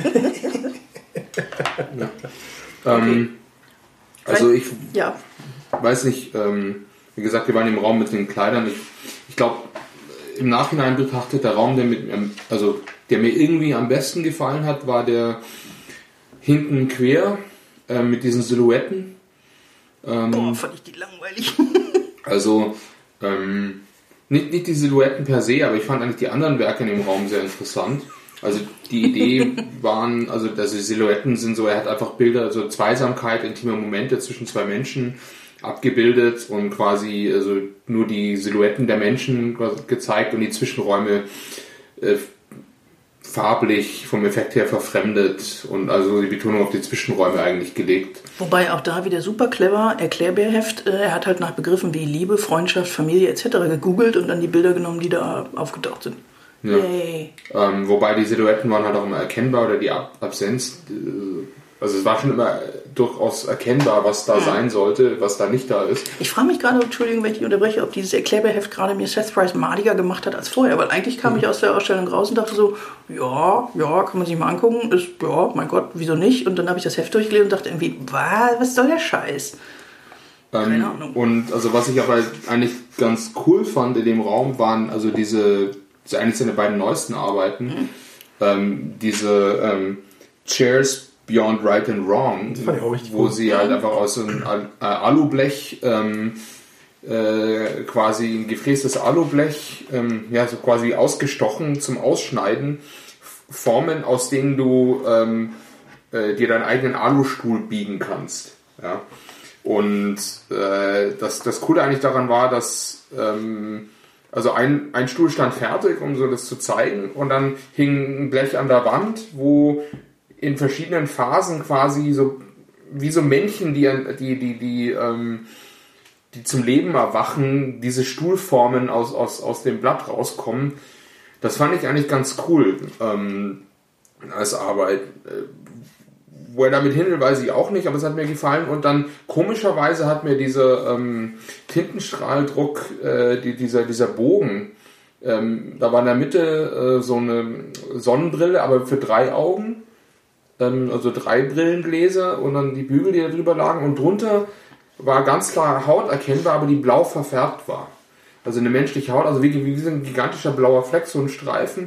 Also ich weiß nicht, wie gesagt, wir waren im Raum mit den Kleidern. Ich glaube, im Nachhinein betrachtet, der Raum, der mir irgendwie am besten gefallen hat, war der hinten quer mit diesen Silhouetten. Fand ich die langweilig. Also nicht die Silhouetten per se, aber ich fand eigentlich die anderen Werke in dem Raum sehr interessant. Also die Idee waren, also die Silhouetten sind so, er hat einfach Bilder, also Zweisamkeit, intime Momente zwischen zwei Menschen abgebildet und quasi also nur die Silhouetten der Menschen gezeigt und die Zwischenräume farblich vom Effekt her verfremdet und also die Betonung auf die Zwischenräume eigentlich gelegt. Wobei auch da wieder super clever, Erklärbärheft, er hat halt nach Begriffen wie Liebe, Freundschaft, Familie etc. gegoogelt und dann die Bilder genommen, die da aufgetaucht sind. Ja. Wobei die Silhouetten waren halt auch immer erkennbar oder die Absenz, also es war schon immer durchaus erkennbar, was da sein sollte, was da nicht da ist. Ich frage mich gerade, Entschuldigung, wenn ich unterbreche, ob dieses Erklärbärheft gerade mir Seth Price madiger gemacht hat als vorher, weil eigentlich kam ich aus der Ausstellung raus und dachte so, ja, kann man sich mal angucken, ist, ja, mein Gott, wieso nicht? Und dann habe ich das Heft durchgelesen und dachte irgendwie, was soll der Scheiß? Keine Ahnung. Und also was ich aber eigentlich ganz cool fand in dem Raum, waren also eigentlich seine beiden neuesten Arbeiten, diese Chairs Beyond Right and Wrong, wo sie halt einfach aus so einem Alublech, quasi ein gefrästes Alublech, so quasi ausgestochen zum Ausschneiden, Formen, aus denen du dir deinen eigenen Alustuhl biegen kannst. Ja? Und das Coole eigentlich daran war, dass also ein Stuhl stand fertig, um so das zu zeigen, und dann hing ein Blech an der Wand, wo in verschiedenen Phasen quasi so wie so Männchen, die zum Leben erwachen, diese Stuhlformen aus dem Blatt rauskommen. Das fand ich eigentlich ganz cool als Arbeit. Wo er damit hin will, weiß ich auch nicht, aber es hat mir gefallen. Und dann komischerweise hat mir dieser Tintenstrahldruck, dieser Bogen, da war in der Mitte so eine Sonnenbrille, aber für 3 Augen, also 3 Brillengläser und dann die Bügel, die da drüber lagen. Und drunter war ganz klar Haut erkennbar, aber die blau verfärbt war. Also eine menschliche Haut, also wie so ein gigantischer blauer Fleck, so ein Streifen.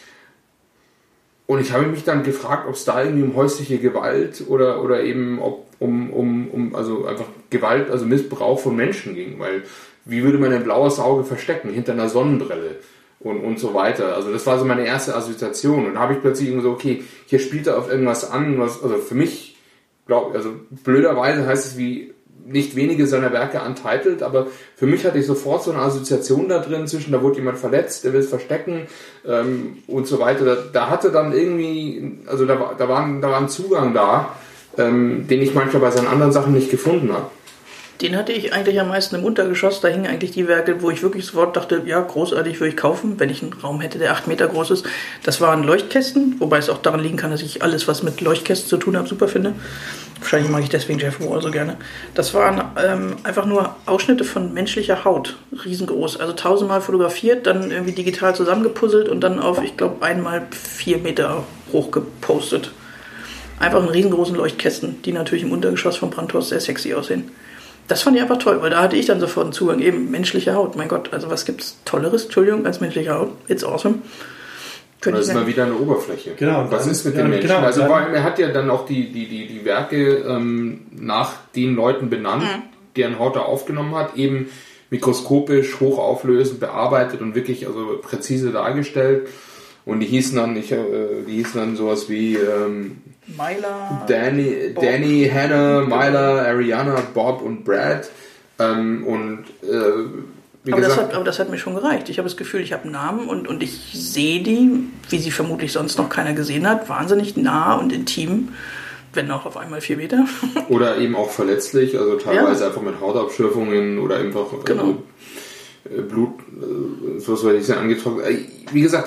Und ich habe mich dann gefragt, ob es da irgendwie um häusliche Gewalt oder eben um also einfach Gewalt, also Missbrauch von Menschen ging, weil wie würde man ein blaues Auge verstecken hinter einer Sonnenbrille und so weiter. Also das war so meine erste Assoziation, und da habe ich plötzlich irgendwie so, okay, hier spielt er auf irgendwas an, was, also für mich, also blöderweise heißt es wie nicht wenige seiner Werke untitled, aber für mich hatte ich sofort so eine Assoziation da drin zwischen, da wurde jemand verletzt, der will es verstecken und so weiter. Da hatte dann irgendwie, also da war ein Zugang da, den ich manchmal bei seinen anderen Sachen nicht gefunden habe. Den hatte ich eigentlich am meisten im Untergeschoss. Da hingen eigentlich die Werke, wo ich wirklich sofort dachte, ja, großartig, würde ich kaufen, wenn ich einen Raum hätte, der 8 Meter groß ist. Das waren Leuchtkästen, wobei es auch daran liegen kann, dass ich alles, was mit Leuchtkästen zu tun habe, super finde. Wahrscheinlich mag ich deswegen Jeff Wall so gerne. Das waren einfach nur Ausschnitte von menschlicher Haut, riesengroß. Also 1000-mal fotografiert, dann irgendwie digital zusammengepuzzelt und dann auf, ich glaube, 1x4 Meter hoch gepostet. Einfach in riesengroßen Leuchtkästen, die natürlich im Untergeschoss vom Brandhaus sehr sexy aussehen. Das fand ich einfach toll, weil da hatte ich dann sofort einen Zugang, eben menschliche Haut. Mein Gott, also was gibt's Tolleres, Entschuldigung, als menschliche Haut? It's awesome. Das ist mal wieder eine Oberfläche. Genau. Was ist mit den Menschen? Genau, also er hat ja dann auch die Werke nach den Leuten benannt, deren Haut er aufgenommen hat, eben mikroskopisch, hochauflösend bearbeitet und wirklich also präzise dargestellt. Und die hießen dann sowas wie Myla, Danny, Hannah, Myla, Ariana, Bob und Brad. Aber das hat mir schon gereicht. Ich habe das Gefühl, ich habe einen Namen und ich sehe die, wie sie vermutlich sonst noch keiner gesehen hat, wahnsinnig nah und intim, wenn auch auf einmal 4 Meter. Oder eben auch verletzlich, also teilweise einfach mit Hautabschürfungen oder einfach Blut, so soll ich sagen, angetrocknet. Wie gesagt,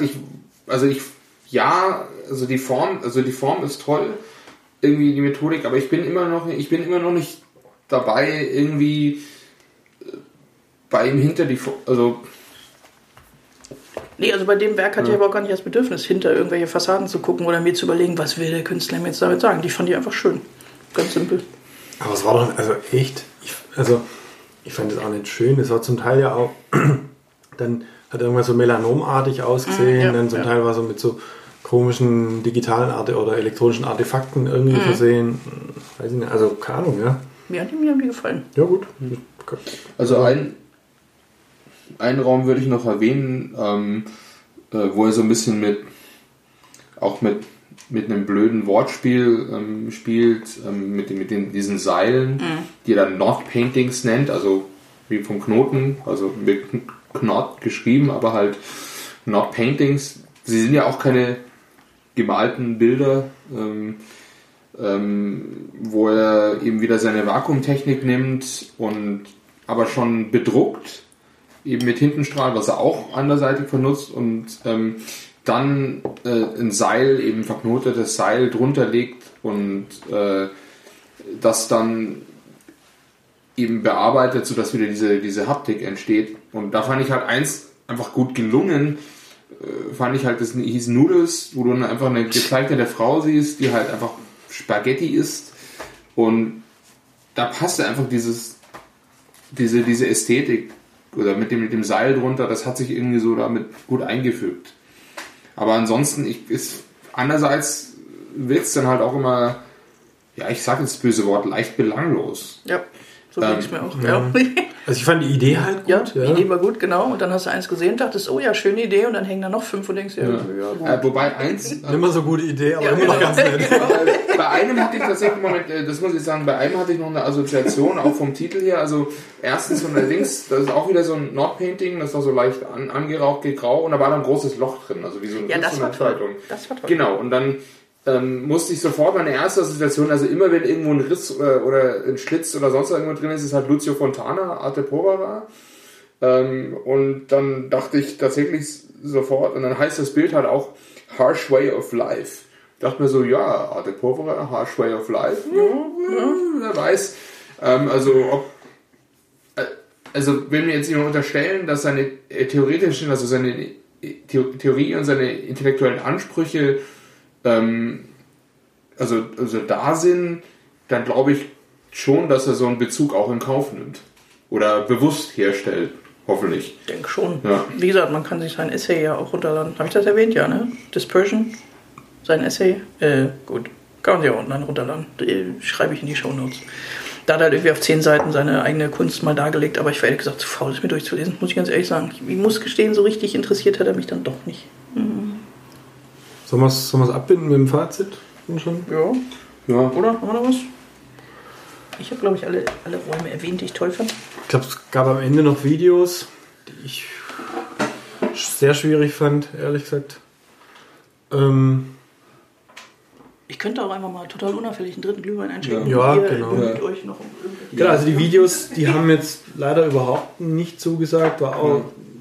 die Form ist toll, irgendwie die Methodik, aber ich bin immer noch nicht dabei, irgendwie bei ihm hinter die, also... Nee, also bei dem Werk hatte ich aber auch gar nicht das Bedürfnis, hinter irgendwelche Fassaden zu gucken oder mir zu überlegen, was will der Künstler mir jetzt damit sagen. Die fand ich einfach schön. Ganz simpel. Aber es war doch, also echt, ich fand es auch nicht schön. Es war zum Teil ja auch, dann hat irgendwas so melanomartig ausgesehen, dann zum Teil war so mit so komischen digitalen oder elektronischen Artefakten irgendwie versehen. Weiß ich nicht, also keine Ahnung, ja. Mir hat die gefallen. Ja, gut. Also einen Raum würde ich noch erwähnen, wo er so ein bisschen mit auch mit einem blöden Wortspiel spielt, mit diesen Seilen, die er dann Knot Paintings nennt, also wie vom Knoten, also mit Knot geschrieben, aber halt Knot Paintings. Sie sind ja auch keine gemalten Bilder, wo er eben wieder seine Vakuumtechnik nimmt und aber schon bedruckt, eben mit Tintenstrahl, was er auch anderseitig benutzt und dann ein Seil, eben verknotetes Seil drunter legt und das dann eben bearbeitet, sodass wieder diese Haptik entsteht. Und da fand ich halt eins einfach gut gelungen, fand ich halt, das hieß Noodles, wo du dann einfach eine gezeichnete Frau siehst, die halt einfach Spaghetti isst und da passte einfach diese Ästhetik oder mit dem Seil drunter, das hat sich irgendwie so damit gut eingefügt. Aber ansonsten, andererseits wird es dann halt auch immer, ja, ich sage jetzt das böse Wort, leicht belanglos. Ja, so ging es mir auch. Ja. Also ich fand die Idee halt gut. Ja, die Idee war gut, genau. Und dann hast du eins gesehen und dachtest, oh ja, schöne Idee. Und dann hängen da noch 5 und denkst, ja gut. Wobei eins... immer so gute Idee, aber immer noch ganz nett. Bei einem hatte ich tatsächlich, das muss ich sagen, bei einem hatte ich noch eine Assoziation, auch vom Titel her. Also erstens und allerdings, das ist auch wieder so ein Knot-Painting, das ist auch so leicht angeraucht, geht grau und da war dann ein großes Loch drin, also wie so eine das war toll. Das war toll. Genau, und dann musste ich sofort meine erste Assoziation, also immer wenn irgendwo ein Riss oder ein Schlitz oder sonst irgendwo drin ist, ist halt Lucio Fontana, Arte Povera. Und dann dachte ich tatsächlich sofort, und dann heißt das Bild halt auch Harsh Way of Life. Ich dachte mir so, ja, Arte Povera, Harsh Way of Life, wer weiß. Also wenn wir jetzt jemand unterstellen, dass seine theoretischen, also seine Theorie und seine intellektuellen Ansprüche also da sind, dann glaube ich schon, dass er so einen Bezug auch in Kauf nimmt. Oder bewusst herstellt, hoffentlich. Ich denke schon. Ja. Wie gesagt, man kann sich sein Essay ja auch runterladen. Habe ich das erwähnt? Ja, ne? Dispersion, sein Essay. Gut, kann man sich auch online runterladen. Schreibe ich in die Shownotes. Da hat er irgendwie auf 10 Seiten seine eigene Kunst mal dargelegt, aber ich war ehrlich gesagt zu faul, das mir durchzulesen, muss ich ganz ehrlich sagen. Ich muss gestehen, so richtig interessiert hat er mich dann doch nicht. Sollen wir es abbinden mit dem Fazit? Schon? Ja. Oder? Haben wir noch was? Ich habe, glaube ich, alle Räume erwähnt, die ich toll fand. Ich glaube, es gab am Ende noch Videos, die ich sehr schwierig fand, ehrlich gesagt. Ich könnte auch einfach mal total unauffällig einen dritten Glühwein einschenken. Ja, genau. Euch noch Genau, also die Videos, die haben jetzt leider überhaupt nicht zugesagt. War auch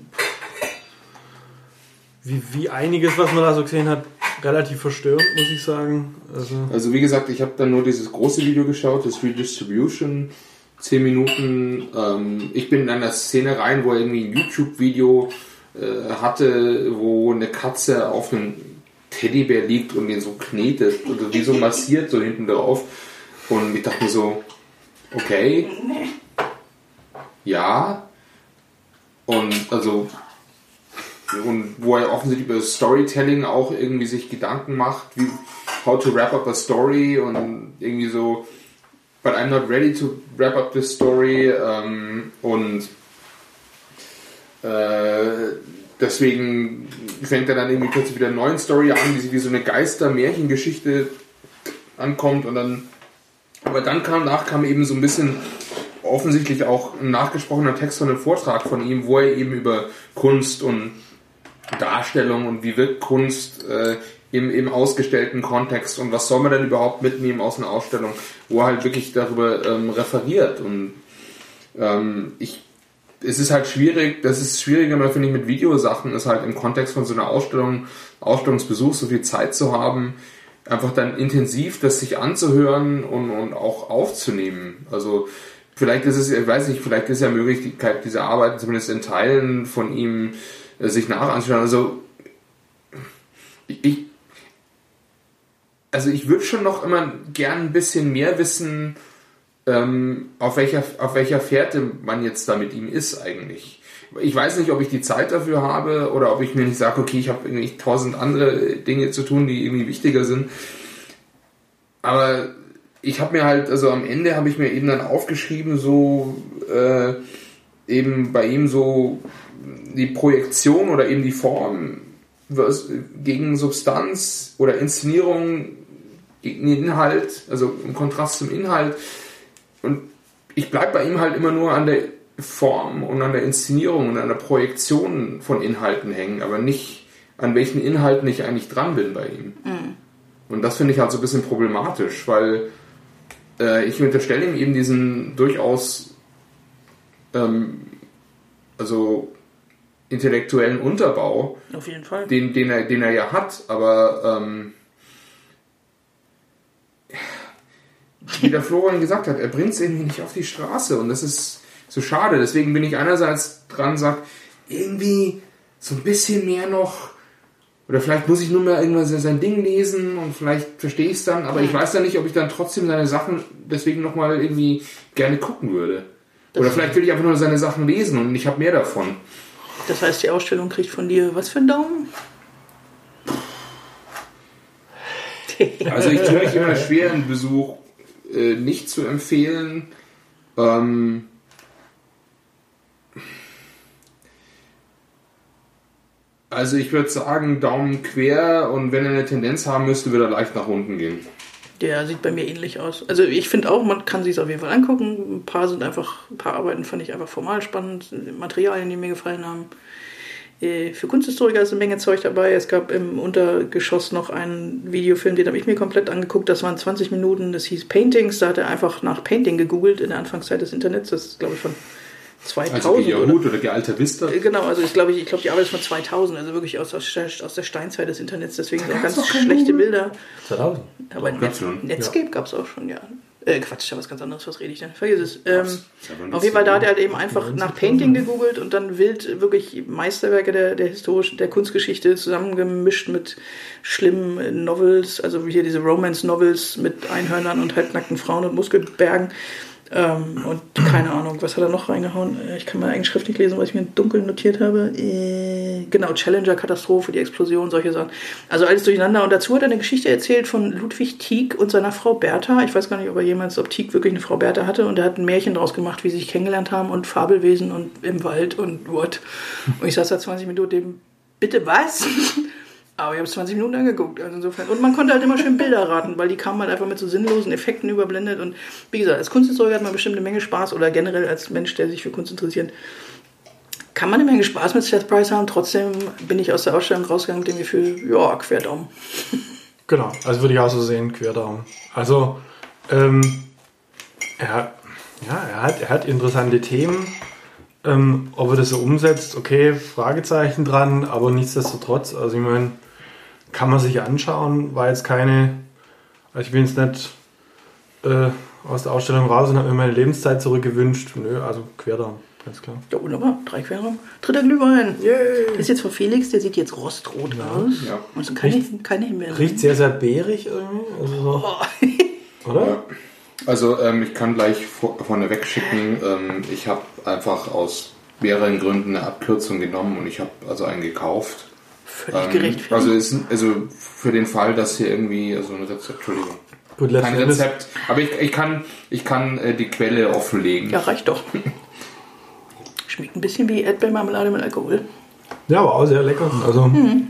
wie einiges, was man da so gesehen hat, relativ verstörend, muss ich sagen. Also wie gesagt, ich habe dann nur dieses große Video geschaut, das Redistribution, 10 Minuten. Ich bin in einer Szene rein, wo er irgendwie ein YouTube-Video hatte, wo eine Katze auf einem Teddybär liegt und den so knetet oder wie so massiert so hinten drauf. Und ich dachte mir so, okay, ja. Und wo er offensichtlich über Storytelling auch irgendwie sich Gedanken macht, wie how to wrap up a story und irgendwie so, but I'm not ready to wrap up this story deswegen fängt er dann irgendwie plötzlich wieder eine neue Story an, die wie so eine Geister-Märchengeschichte ankommt aber dann kam eben so ein bisschen offensichtlich auch ein nachgesprochener Text von einem Vortrag von ihm, wo er eben über Kunst und Darstellung und wie wirkt Kunst im ausgestellten Kontext und was soll man denn überhaupt mitnehmen aus einer Ausstellung, wo er halt wirklich darüber referiert und es ist halt schwierig, das ist schwieriger, finde ich, mit Videosachen, ist halt im Kontext von so einer Ausstellungsbesuch so viel Zeit zu haben, einfach dann intensiv das sich anzuhören und auch aufzunehmen. Also vielleicht ist es, ich weiß nicht, vielleicht ist ja Möglichkeit, diese Arbeiten zumindest in Teilen von ihm sich anzuschauen. Also ich würde schon noch immer gern ein bisschen mehr wissen, auf welcher Fährte man jetzt da mit ihm ist eigentlich. Ich weiß nicht, ob ich die Zeit dafür habe oder ob ich mir nicht sage, okay, ich habe irgendwie 1000 andere Dinge zu tun, die irgendwie wichtiger sind. Aber ich habe mir halt, also am Ende habe ich mir eben dann aufgeschrieben, so eben bei ihm so die Projektion oder eben die Form gegen Substanz oder Inszenierung, gegen den Inhalt, also im Kontrast zum Inhalt. Und ich bleibe bei ihm halt immer nur an der Form und an der Inszenierung und an der Projektion von Inhalten hängen, aber nicht an welchen Inhalten ich eigentlich dran bin bei ihm. Und das finde ich halt so ein bisschen problematisch, weil ich unterstelle ihm eben diesen durchaus also intellektuellen Unterbau, auf jeden Fall, den er ja hat, aber wie der Florian gesagt hat, er bringt es irgendwie nicht auf die Straße und das ist so schade. Deswegen bin ich einerseits dran, sag irgendwie so ein bisschen mehr noch, oder vielleicht muss ich nur mal irgendwas sein Ding lesen und vielleicht verstehe ich es dann, aber ich weiß dann nicht, ob ich dann trotzdem seine Sachen deswegen nochmal irgendwie gerne gucken würde. Oder vielleicht will ich einfach nur seine Sachen lesen und ich habe mehr davon. Das heißt, die Ausstellung kriegt von dir was für einen Daumen? Also ich tue mich immer schwer, einen Besuch nicht zu empfehlen. Also ich würde sagen, Daumen quer, und wenn er eine Tendenz haben müsste, würde er leicht nach unten gehen. Der sieht bei mir ähnlich aus. Also ich finde auch, man kann sich es auf jeden Fall angucken. Ein paar Arbeiten fand ich einfach formal spannend, Materialien, die mir gefallen haben. Für Kunsthistoriker ist eine Menge Zeug dabei. Es gab im Untergeschoss noch einen Videofilm, den habe ich mir komplett angeguckt. Das waren 20 Minuten, das hieß Paintings. Da hat er einfach nach Painting gegoogelt in der Anfangszeit des Internets. Das ist, glaube ich, von 2000. Also Jahut oder Alter Vista? Genau, also ich glaube, die Arbeit ist von 2000, also wirklich aus der Steinzeit des Internets. Deswegen sind auch ganz schlechte Bilder. 2000? Aber Netscape gab es auch schon, ja. Quatsch, da was ganz anderes, was rede ich denn? Vergiss es. Auf jeden Fall, da hat er halt eben einfach nach Painting gegoogelt und dann wild wirklich Meisterwerke der Kunstgeschichte zusammengemischt mit schlimmen Novels, also hier diese Romance-Novels mit Einhörnern und halbnackten Frauen und Muskelbergen. Und keine Ahnung, was hat er noch reingehauen? Ich kann meine eigene Schrift nicht lesen, was ich mir dunkel notiert habe. Genau, Challenger-Katastrophe, die Explosion, solche Sachen. Also alles durcheinander. Und dazu hat er eine Geschichte erzählt von Ludwig Tieck und seiner Frau Bertha. Ich weiß gar nicht, ob Tieck wirklich eine Frau Bertha hatte. Und er hat ein Märchen draus gemacht, wie sie sich kennengelernt haben und Fabelwesen und im Wald und what. Und ich saß da 20 Minuten, bitte was? Aber ich habe es 20 Minuten angeguckt. Also insofern. Und man konnte halt immer schön Bilder raten, weil die kamen halt einfach mit so sinnlosen Effekten überblendet. Und wie gesagt, als Kunsthistoriker hat man bestimmt eine Menge Spaß, oder generell als Mensch, der sich für Kunst interessiert, kann man eine Menge Spaß mit Seth Price haben. Trotzdem bin ich aus der Ausstellung rausgegangen mit dem Gefühl, ja, Querdaumen. Genau, also würde ich auch so sehen, Querdaumen. Also, er hat interessante Themen. Ob er das so umsetzt, okay, Fragezeichen dran, aber nichtsdestotrotz, also ich meine, kann man sich anschauen, war jetzt keine, also ich bin jetzt nicht aus der Ausstellung raus und habe mir meine Lebenszeit zurückgewünscht. Nö, also Querdaumen, ganz klar. Ja, wunderbar, 3 Querdaumen. Dritter Glühwein. Yay. Das ist jetzt von Felix, der sieht jetzt rostrot aus. Ja. Also keine Himbeeren. Riecht sehr, sehr beerig irgendwie. Also so. Oder? Ja. Also ich kann gleich vorne wegschicken, ich habe einfach aus mehreren Gründen eine Abkürzung genommen und ich habe also einen gekauft. Völlig gerechtfertigt. Also für den Fall, dass hier irgendwie so ein Rezept, Entschuldigung. Gut, kein Rezept, aber ich kann die Quelle offenlegen. Ja, reicht doch. Schmeckt ein bisschen wie Erdbeermarmelade mit Alkohol. Ja, aber auch sehr lecker. Also.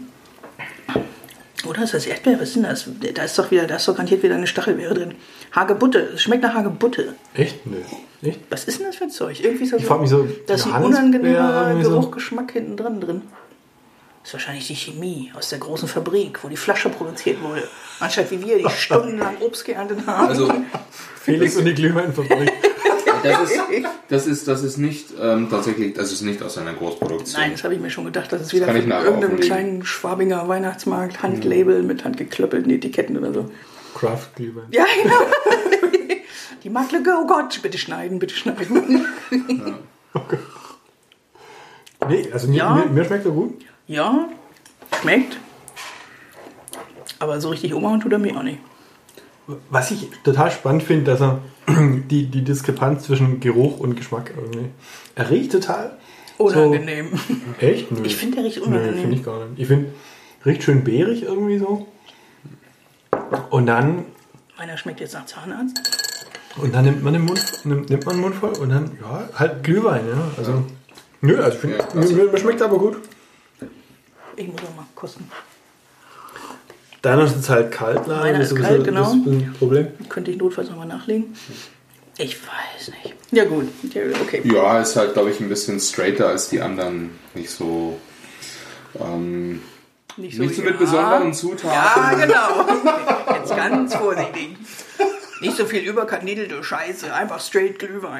Oder ist das Erdbeer? Was ist denn das? Da ist doch garantiert wieder eine Stachelbeere drin. Hagebutte. Es schmeckt nach Hagebutte. Echt? Nö. Echt? Was ist denn das für ein Zeug? Irgendwie ist das ich frage mich so, das ist ein unangenehmer Geruchgeschmack hinten drin. Das ist wahrscheinlich die Chemie aus der großen Fabrik, wo die Flasche produziert wurde. Anstatt wie wir, die stundenlang Obst geerntet haben. Also Felix und die Glühweinfabrik. Das ist nicht tatsächlich, das ist nicht aus einer Großproduktion. Nein, das habe ich mir schon gedacht. Das ist wieder von irgendeinem kleinen Schwabinger Weihnachtsmarkt, Handlabel mit handgeklöppelten Etiketten oder so. Craft Glühwein. Ja, genau. Die Marktlücke, oh Gott, bitte schneiden, bitte schneiden. Ja. Okay. Nee, also mir schmeckt er gut. Ja, schmeckt. Aber so richtig umhauen tut er mir auch nicht. Was ich total spannend finde, dass er die Diskrepanz zwischen Geruch und Geschmack irgendwie. Er riecht total unangenehm. So, echt? Nö. Ich finde, der riecht unangenehm. Nö, finde ich gar nicht. Ich finde, riecht schön beerig irgendwie so. Und dann. Meiner schmeckt jetzt nach Zahnarzt. Und dann nimmt man den Mund voll und dann, ja, halt Glühwein, ja. Also, nö, also ich finde, mir schmeckt aber gut. ich muss auch mal kosten. Deiner ist jetzt halt kalt. Meiner ist kalt, genau. Das ist ein Problem. Könnte ich notfalls nochmal nachlegen. Ich weiß nicht. Ja gut, okay. Ja, ist halt, glaube ich, ein bisschen straighter als die anderen. Nicht so Nicht so mit besonderen Zutaten. Ja, genau. Jetzt ganz vorsichtig. Nicht so viel überkandidelte Scheiße, einfach straight Glühwein.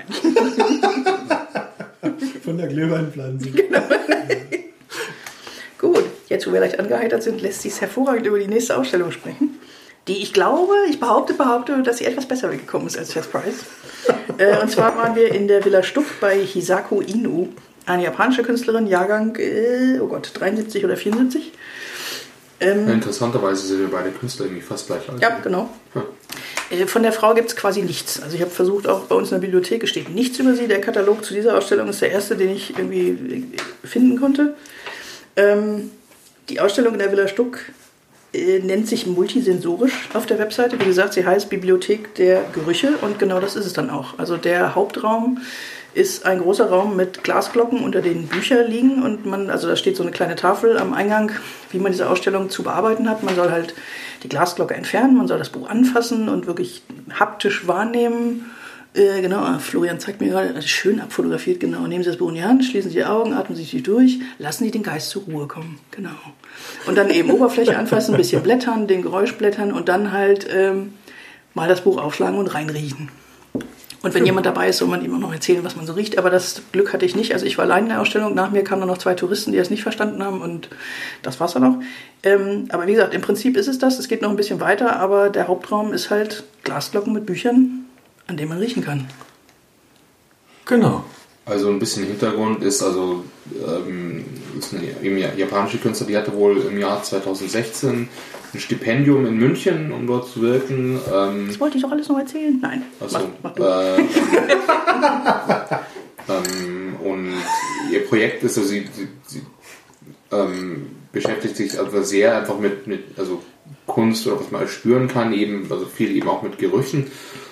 Von der Glühweinpflanze. Genau. Gut, jetzt wo wir leicht angeheitert sind, lässt sich hervorragend über die nächste Ausstellung sprechen. Die ich behaupte, dass sie etwas besser weggekommen ist als Chess Prize. Und zwar waren wir in der Villa Stuck bei Hisako Inu, eine japanische Künstlerin, Jahrgang 73 oder 74. Interessanterweise sind wir beide Künstler irgendwie fast gleich alt. Ja, genau. Von der Frau gibt es quasi nichts. Also ich habe versucht, auch bei uns in der Bibliothek steht nichts über sie. Der Katalog zu dieser Ausstellung ist der erste, den ich irgendwie finden konnte. Die Ausstellung in der Villa Stuck nennt sich multisensorisch auf der Webseite. Wie gesagt, sie heißt Bibliothek der Gerüche und genau das ist es dann auch. Also der Hauptraum ist ein großer Raum mit Glasglocken, unter denen Bücher liegen und da steht so eine kleine Tafel am Eingang, wie man diese Ausstellung zu bearbeiten hat. Man soll halt die Glasglocke entfernen, man soll das Buch anfassen und wirklich haptisch wahrnehmen. Genau, Florian zeigt mir gerade, schön abfotografiert, genau. Nehmen Sie das Buch in die Hand, schließen Sie die Augen, atmen Sie sich durch, lassen Sie den Geist zur Ruhe kommen, genau. Und dann eben Oberfläche anfassen, ein bisschen blättern, den Geräusch blättern und dann halt mal das Buch aufschlagen und reinriechen. Und wenn jemand dabei ist, soll man ihm auch noch erzählen, was man so riecht. Aber das Glück hatte ich nicht. Also ich war allein in der Ausstellung. Nach mir kamen dann noch 2 Touristen, die das nicht verstanden haben. Und das war's dann auch. Aber wie gesagt, im Prinzip ist es das. Es geht noch ein bisschen weiter. Aber der Hauptraum ist halt Glasglocken mit Büchern, an denen man riechen kann. Genau. Also ein bisschen Hintergrund ist, ist eine japanische Künstlerin, die hatte wohl im Jahr 2016 ein Stipendium in München, um dort zu wirken. Das wollte ich doch alles noch erzählen. Nein, mach du. Und ihr Projekt ist, also sie beschäftigt sich also sehr einfach mit Kunst oder was man spüren kann, viel eben auch mit Gerüchen.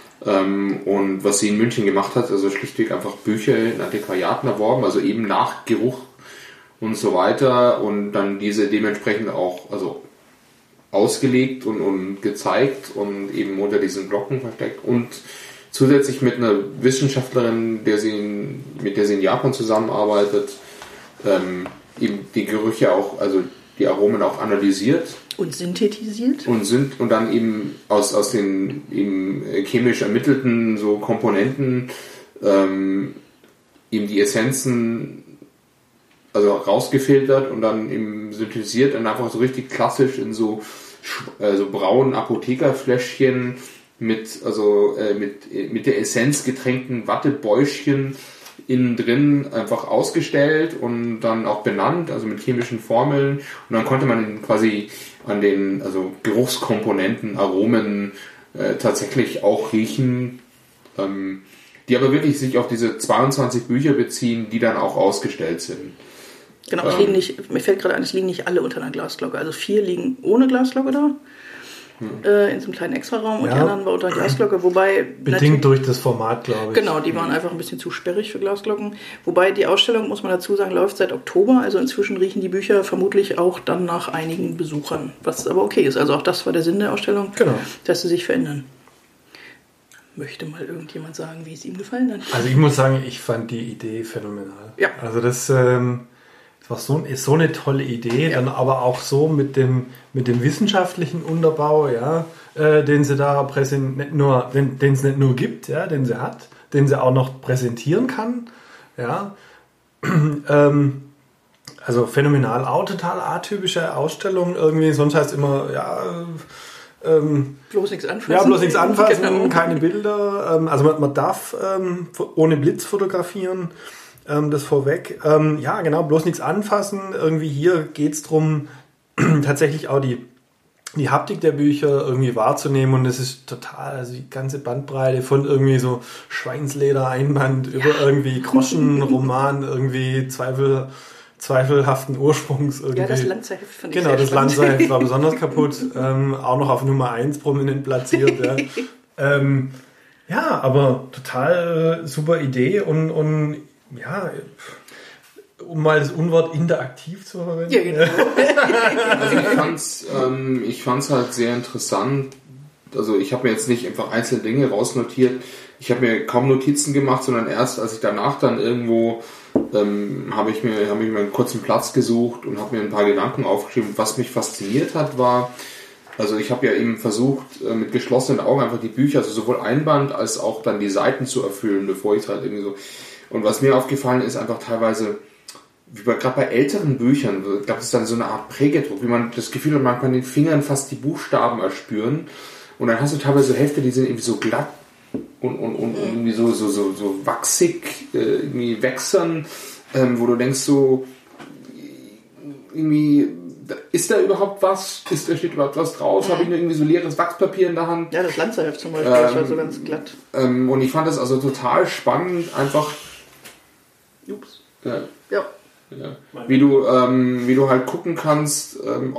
Und was sie in München gemacht hat, also schlichtweg einfach Bücher in Antiquariaten erworben, also eben nach Geruch und so weiter und dann diese dementsprechend auch ausgelegt und gezeigt und eben unter diesen Glocken versteckt und zusätzlich mit einer Wissenschaftlerin, mit der sie in Japan zusammenarbeitet, eben die Gerüche auch, also die Aromen auch analysiert. Und synthetisiert. Und dann eben aus den eben chemisch ermittelten so Komponenten eben die Essenzen rausgefiltert und dann eben synthetisiert und einfach so richtig klassisch in so braunen Apothekerfläschchen mit der Essenz getränkten Wattebäuschen innen drin einfach ausgestellt und dann auch benannt, also mit chemischen Formeln. Und dann konnte man quasi an den Geruchskomponenten, Aromen tatsächlich auch riechen, die aber wirklich sich auf diese 22 Bücher beziehen, die dann auch ausgestellt sind. Genau, mir fällt gerade ein, es liegen nicht alle unter einer Glasglocke. Also 4 liegen ohne Glasglocke da. In so einem kleinen Extraraum und die anderen war unter einer Glasglocke, wobei... Bedingt durch das Format, glaube ich. Genau, die waren einfach ein bisschen zu sperrig für Glasglocken. Wobei die Ausstellung, muss man dazu sagen, läuft seit Oktober, also inzwischen riechen die Bücher vermutlich auch dann nach einigen Besuchern, was aber okay ist. Also auch das war der Sinn der Ausstellung, dass sie sich verändern. Möchte mal irgendjemand sagen, wie es ihm gefallen hat? Also ich muss sagen, ich fand die Idee phänomenal. Ja. Also das war so eine tolle Idee, dann aber auch so mit dem wissenschaftlichen Unterbau, den sie da den es nicht nur gibt, den sie hat, den sie auch noch präsentieren kann, also phänomenal, auch total atypische Ausstellung irgendwie, sonst heißt es immer, bloß nichts anfassen. Ja, bloß nichts anfassen, genau. Keine Bilder, also man darf ohne Blitz fotografieren. Das vorweg. Bloß nichts anfassen. Irgendwie hier geht es darum, tatsächlich auch die Haptik der Bücher irgendwie wahrzunehmen und es ist total, also die ganze Bandbreite von irgendwie so Schweinsleder-Einband über irgendwie Groschenroman, irgendwie zweifelhaften Ursprungs. Irgendwie. Ja, das Lanzerheft fand ich Genau, das Lanzerheft war besonders kaputt. Auch noch auf Nummer 1 prominent platziert. Aber total super Idee und um mal das Unwort interaktiv zu verwenden. Ja, genau. Also ich fand's halt sehr interessant. Also ich habe mir jetzt nicht einfach einzelne Dinge rausnotiert. Ich habe mir kaum Notizen gemacht, sondern erst, als ich danach dann irgendwo habe ich mir einen kurzen Platz gesucht und habe mir ein paar Gedanken aufgeschrieben. Was mich fasziniert hat, war, also ich habe ja eben versucht, mit geschlossenen Augen einfach die Bücher, also sowohl Einband als auch dann die Seiten zu erfüllen, bevor ich halt irgendwie so. Und was mir aufgefallen ist, einfach teilweise, gerade bei älteren Büchern, gab es dann so eine Art Prägedruck, wie man das Gefühl hat, man kann den Fingern fast die Buchstaben erspüren. Und dann hast du teilweise Hefte, die sind irgendwie so glatt und irgendwie so wachsig, irgendwie wächsern, wo du denkst so, irgendwie, ist da überhaupt was? Steht überhaupt was draus? Habe ich nur irgendwie so leeres Wachspapier in der Hand? Ja, das Lanzerheft zum Beispiel, das war so ganz glatt. Und ich fand das also total spannend, einfach. Ups. Ja. Ja. Ja. Wie du halt gucken kannst,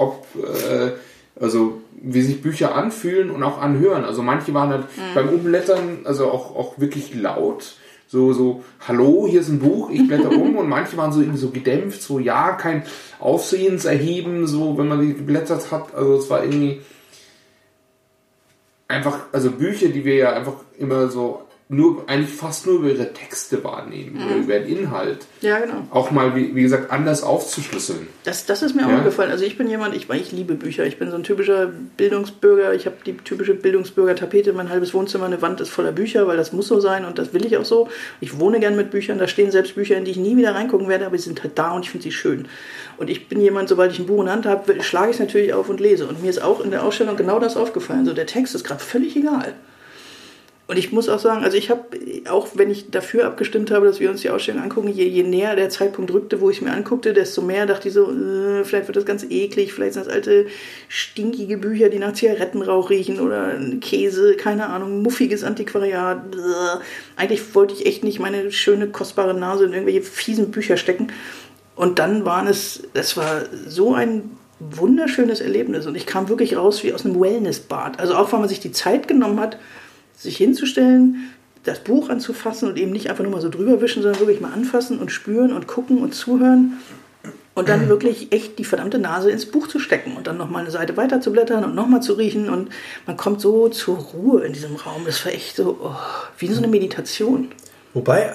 also wie sich Bücher anfühlen und auch anhören. Also manche waren halt beim Umblättern also auch wirklich laut. So, hallo, hier ist ein Buch, ich blätter um. Und manche waren so irgendwie so gedämpft, so ja, kein Aufsehenserheben, so wenn man die geblättert hat. Also es war irgendwie einfach, also Bücher, die wir ja einfach immer so eigentlich fast nur über ihre Texte wahrnehmen oder über den Inhalt. Ja, genau. Auch mal, wie gesagt, anders aufzuschlüsseln. Das ist mir auch gefallen. Also ich bin jemand, ich liebe Bücher. Ich bin so ein typischer Bildungsbürger. Ich habe die typische Bildungsbürger-Tapete. Mein halbes Wohnzimmer, eine Wand ist voller Bücher, weil das muss so sein und das will ich auch so. Ich wohne gern mit Büchern. Da stehen selbst Bücher, in die ich nie wieder reingucken werde, aber sie sind halt da und ich finde sie schön. Und ich bin jemand, sobald ich ein Buch in der Hand habe, schlage ich es natürlich auf und lese. Und mir ist auch in der Ausstellung genau das aufgefallen. So, der Text ist gerade völlig egal. Und ich muss auch sagen, also ich habe, auch wenn ich dafür abgestimmt habe, dass wir uns die Ausstellung angucken, je näher der Zeitpunkt rückte, wo ich es mir anguckte, desto mehr dachte ich so, vielleicht wird das ganz eklig, vielleicht sind das alte, stinkige Bücher, die nach Zigarettenrauch riechen oder Käse, keine Ahnung, muffiges Antiquariat. Eigentlich wollte ich echt nicht meine schöne, kostbare Nase in irgendwelche fiesen Bücher stecken. Und dann das war so ein wunderschönes Erlebnis und ich kam wirklich raus wie aus einem Wellnessbad. Also auch, weil man sich die Zeit genommen hat, sich hinzustellen, das Buch anzufassen und eben nicht einfach nur mal so drüber wischen, sondern wirklich mal anfassen und spüren und gucken und zuhören und dann wirklich echt die verdammte Nase ins Buch zu stecken und dann nochmal eine Seite weiter zu blättern und nochmal zu riechen und man kommt so zur Ruhe in diesem Raum. Das war echt so, wie so eine Meditation. Wobei,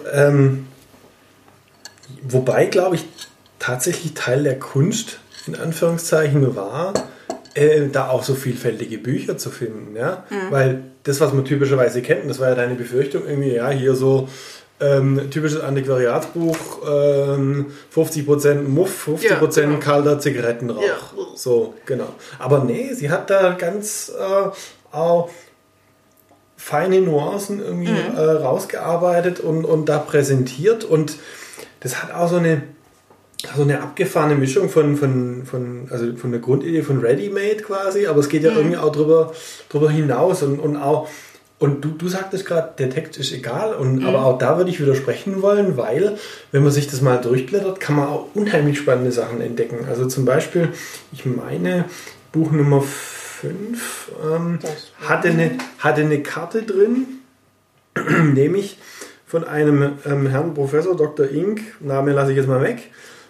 glaube ich, tatsächlich Teil der Kunst, in Anführungszeichen, war, da auch so vielfältige Bücher zu finden, ja, weil das, was man typischerweise kennt, und das war ja deine Befürchtung irgendwie, ja, hier so typisches Antiquariatsbuch, 50% Muff, 50% kalter Zigarettenrauch, so, genau. Aber nee, sie hat da ganz auch feine Nuancen irgendwie rausgearbeitet und da präsentiert und das hat auch so eine abgefahrene Mischung von der Grundidee von Ready-Made quasi, aber es geht ja irgendwie auch drüber hinaus und du sagtest gerade, der Text ist egal, aber auch da würde ich widersprechen wollen, weil, wenn man sich das mal durchblättert, kann man auch unheimlich spannende Sachen entdecken. Also zum Beispiel, ich meine, Buch Nummer 5 hatte eine Karte drin, nämlich von einem Herrn Professor Dr. Ink, Name lasse ich jetzt mal weg.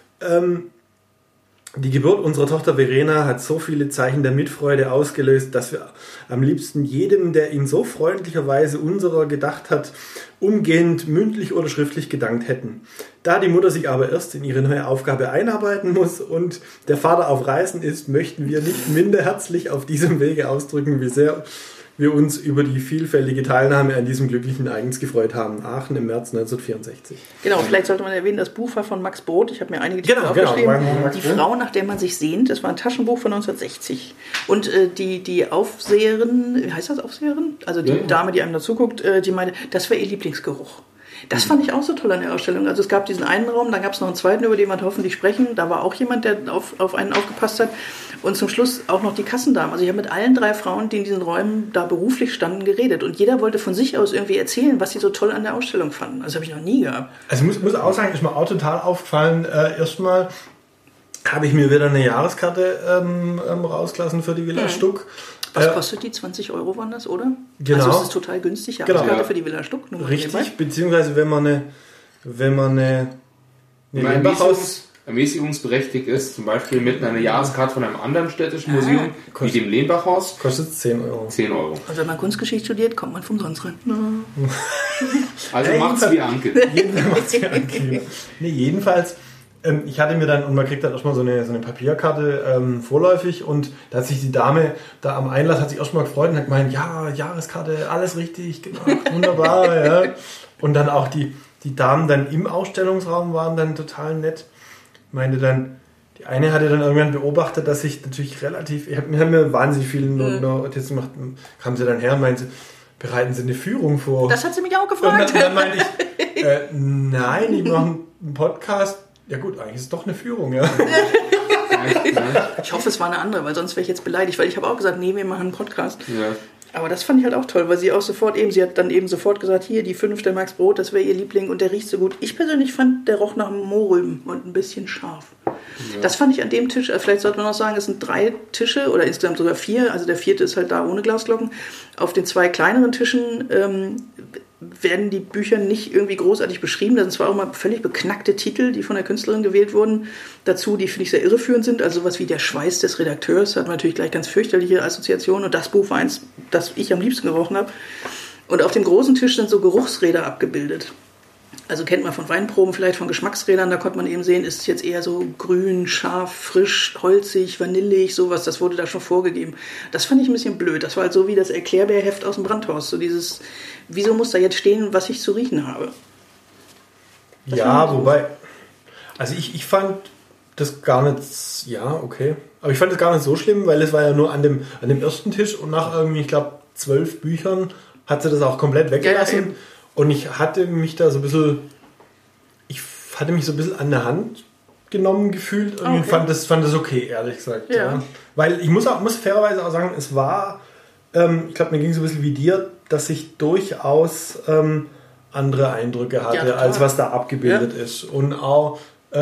Die Geburt unserer Tochter Verena hat so viele Zeichen der Mitfreude ausgelöst, dass wir am liebsten jedem, der in so freundlicher Weise unserer gedacht hat, umgehend mündlich oder schriftlich gedankt hätten. Da die Mutter sich aber erst in ihre neue Aufgabe einarbeiten muss und der Vater auf Reisen ist, möchten wir nicht minder herzlich auf diesem Wege ausdrücken, wie sehr wir uns über die vielfältige Teilnahme an diesem glücklichen Ereignis gefreut haben. Aachen im März 1964. Genau, vielleicht sollte man erwähnen, das Buch war von Max Brod. Ich habe mir einige Titel aufgeschrieben. Die Frau, nach der man sich sehnt. Das war ein Taschenbuch von 1960. Und die Aufseherin, wie heißt das, Aufseherin? Also die Dame, die einem dazu guckt, die meinte, das war ihr Lieblingsgeruch. Das fand ich auch so toll an der Ausstellung. Also es gab diesen einen Raum, dann gab es noch einen zweiten, über den wir hoffentlich sprechen. Da war auch jemand, der auf einen aufgepasst hat. Und zum Schluss auch noch die Kassendamen. Also ich habe mit allen 3 Frauen, die in diesen Räumen da beruflich standen, geredet. Und jeder wollte von sich aus irgendwie erzählen, was sie so toll an der Ausstellung fanden. Also habe ich noch nie gehabt. Also ich muss auch sagen, ist mir auch total aufgefallen. Erstmal habe ich mir wieder eine Jahreskarte rausgelassen für die Villa Stuck. Was kostet die? 20 € waren das, oder? Genau. Also es ist total günstig. Jahreskarte für die Villa Stuck. Richtig, beziehungsweise wenn man eine ermäßigungsberechtigt ist, zum Beispiel mit einer Jahreskarte von einem anderen städtischen Museum, wie dem Lehmbachhaus. Kostet 10 Euro. 10 Euro. Und wenn man Kunstgeschichte studiert, kommt man von sonst rein. Also macht's wie Anke. Jedenfalls, ich hatte mir dann, und man kriegt dann erstmal so eine Papierkarte vorläufig, und da hat sich die Dame da am Einlass hat sich erstmal gefreut und hat gemeint, ja, Jahreskarte, alles richtig gemacht, wunderbar. Ja. Und dann auch die Damen dann im Ausstellungsraum waren dann total nett. Meinte dann, die eine hatte dann irgendwann beobachtet, dass ich natürlich wir haben mir wahnsinnig viele Notizen gemacht, kam sie dann her und meinte, bereiten Sie eine Führung vor? Das hat sie mich auch gefragt. Und dann meinte ich, nein, ich mache einen Podcast. Ja gut, eigentlich ist es doch eine Führung, ja. Ich hoffe, es war eine andere, weil sonst wäre ich jetzt beleidigt, weil ich habe auch gesagt, nee, wir machen einen Podcast. Ja. Aber das fand ich halt auch toll, weil sie auch sie hat dann eben sofort gesagt, hier, die 5 der Max Brot, das wäre ihr Liebling und der riecht so gut. Ich persönlich fand, der roch nach Mohrrüben und ein bisschen scharf. Ja. Das fand ich an dem Tisch, vielleicht sollte man auch sagen, es sind 3 Tische oder insgesamt sogar 4, also der 4. ist halt da ohne Glasglocken. Auf den 2 kleineren Tischen werden die Bücher nicht irgendwie großartig beschrieben. Da sind zwar auch mal völlig beknackte Titel, die von der Künstlerin gewählt wurden, dazu, die finde ich sehr irreführend sind. Also sowas wie Der Schweiß des Redakteurs, hat man natürlich gleich ganz fürchterliche Assoziationen. Und das Buch war eins, das ich am liebsten gerochen habe. Und auf dem großen Tisch sind so Geruchsräder abgebildet. Also kennt man von Weinproben, vielleicht von Geschmacksrädern, da konnte man eben sehen, ist es jetzt eher so grün, scharf, frisch, holzig, vanillig, sowas, das wurde da schon vorgegeben. Das fand ich ein bisschen blöd. Das war halt so wie das Erklärbärheft aus dem Brandhaus. So dieses, wieso muss da jetzt stehen, was ich zu riechen habe? Das wobei, also ich fand das gar nicht, okay. Aber ich fand das gar nicht so schlimm, weil es war ja nur an dem ersten Tisch und nach irgendwie, ich glaube, 12 Büchern hat sie das auch komplett weggelassen. Ja, und ich hatte mich da so ein bisschen, an der Hand genommen gefühlt. Und ich fand das okay, ehrlich gesagt. Ja. Weil ich muss fairerweise auch sagen, es war, ich glaube, mir ging es so ein bisschen wie dir, dass ich durchaus andere Eindrücke hatte, als was da abgebildet ist. Und auch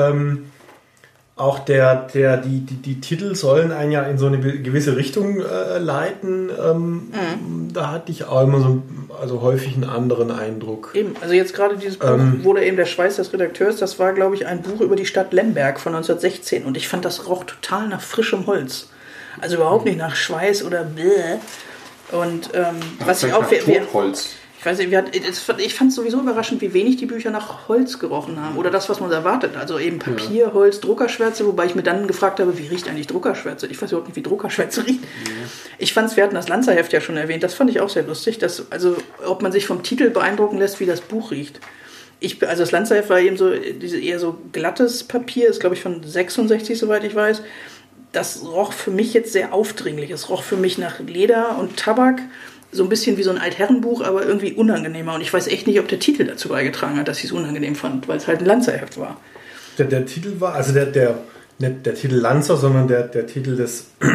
die Titel sollen einen ja in so eine gewisse Richtung leiten. Da hatte ich auch immer häufig einen anderen Eindruck. Eben, also jetzt gerade dieses Buch wurde eben Der Schweiß des Redakteurs, das war, glaube ich, ein Buch über die Stadt Lemberg von 1916 und ich fand, das roch total nach frischem Holz. Also überhaupt nicht nach Schweiß oder bläh. Und was ich auch... Totholz. Ich weiß nicht, ich fand es sowieso überraschend, wie wenig die Bücher nach Holz gerochen haben. Oder das, was man erwartet. Also eben Papier, Holz, Druckerschwärze. Wobei ich mir dann gefragt habe, wie riecht eigentlich Druckerschwärze? Ich weiß überhaupt nicht, wie Druckerschwärze riecht. Ich fand es, wir hatten das Lanzerheft ja schon erwähnt, das fand ich auch sehr lustig. Ob man sich vom Titel beeindrucken lässt, wie das Buch riecht. Also das Lanzerheft war eben so, eher so glattes Papier, ist glaube ich von 66, soweit ich weiß. Das roch für mich jetzt sehr aufdringlich. Es roch für mich nach Leder und Tabak. So ein bisschen wie so ein Altherrenbuch, aber irgendwie unangenehmer. Und ich weiß echt nicht, ob der Titel dazu beigetragen hat, dass ich es unangenehm fand, weil es halt ein Lanzerheft war. Der Titel war, also nicht der Titel Lanzer, sondern der Titel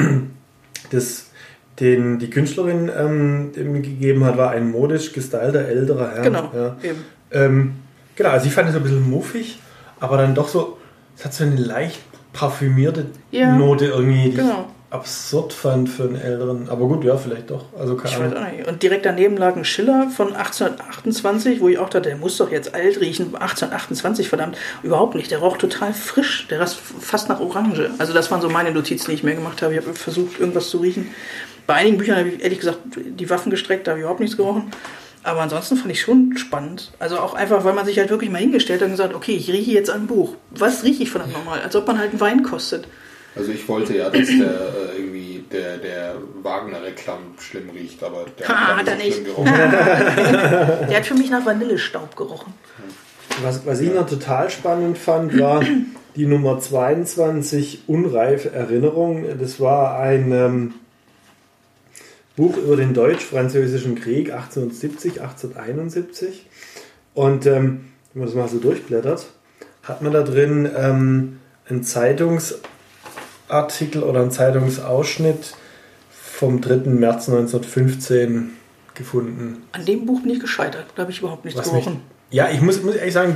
den die Künstlerin gegeben hat, war ein modisch gestylter älterer Herr. Genau, eben. Genau, also ich fand es so ein bisschen muffig, aber dann doch so, es hat so eine leicht parfümierte Note irgendwie, die ich absurd fand für einen älteren. Aber gut, ja, vielleicht doch. Also keine Ahnung. Weiß auch nicht. Und direkt daneben lag ein Schiller von 1828, wo ich auch dachte, der muss doch jetzt alt riechen. 1828, verdammt. Überhaupt nicht. Der roch total frisch. Der roch fast nach Orange. Also das waren so meine Notizen, die ich mir gemacht habe. Ich habe versucht, irgendwas zu riechen. Bei einigen Büchern habe ich ehrlich gesagt die Waffen gestreckt, da habe ich überhaupt nichts gerochen. Aber ansonsten fand ich schon spannend. Also auch einfach, weil man sich halt wirklich mal hingestellt hat und gesagt, okay, ich rieche jetzt ein Buch. Was rieche ich verdammt nochmal? Als ob man halt einen Wein kostet. Also ich wollte ja, dass der Wagner-Reklam schlimm riecht, aber der hat er nicht. Der hat für mich nach Vanillestaub gerochen. Was ich noch total spannend fand, war die Nummer 22, Unreife Erinnerung. Das war ein Buch über den Deutsch-Französischen Krieg 1870, 1871. Und wenn man das mal so durchblättert, hat man da drin einen Zeitungsartikel oder einen Zeitungsausschnitt vom 3. März 1915 gefunden. An dem Buch bin ich gescheitert. Da habe ich überhaupt nichts gerochen. Ja, ich muss ehrlich sagen,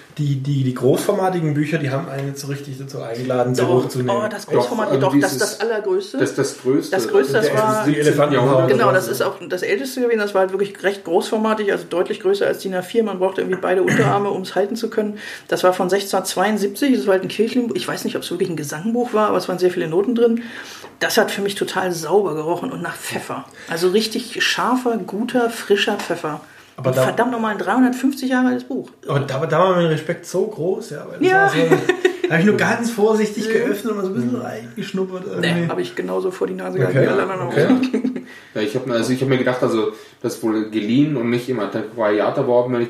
die großformatigen Bücher, die haben einen nicht so richtig dazu eingeladen, sie hochzunehmen. Oh, das Großformat, das ist das Allergrößte. Das ist das Größte. Das Größte, das war... Die Elefantenhaut. Genau, das ist auch das Älteste gewesen. Das war halt wirklich recht großformatig, also deutlich größer als DIN A4. Man brauchte irgendwie beide Unterarme, um es halten zu können. Das war von 1672, das war halt ein Kirchenbuch. Ich weiß nicht, ob es wirklich ein Gesangbuch war, aber es waren sehr viele Noten drin. Das hat für mich total sauber gerochen und nach Pfeffer. Also richtig scharfer, guter, frischer Pfeffer. Aber verdammt nochmal ein 350 Jahre altes Buch. Aber da war mein Respekt so groß, ja. Weil das war so, da habe ich nur ganz vorsichtig geöffnet und so ein bisschen reingeschnuppert. Nee, habe ich genauso vor die Nase gehalten wie alle anderen auch. Ja, ich hab mir gedacht, also das wohl geliehen und nicht im Antiquariat erworben, wenn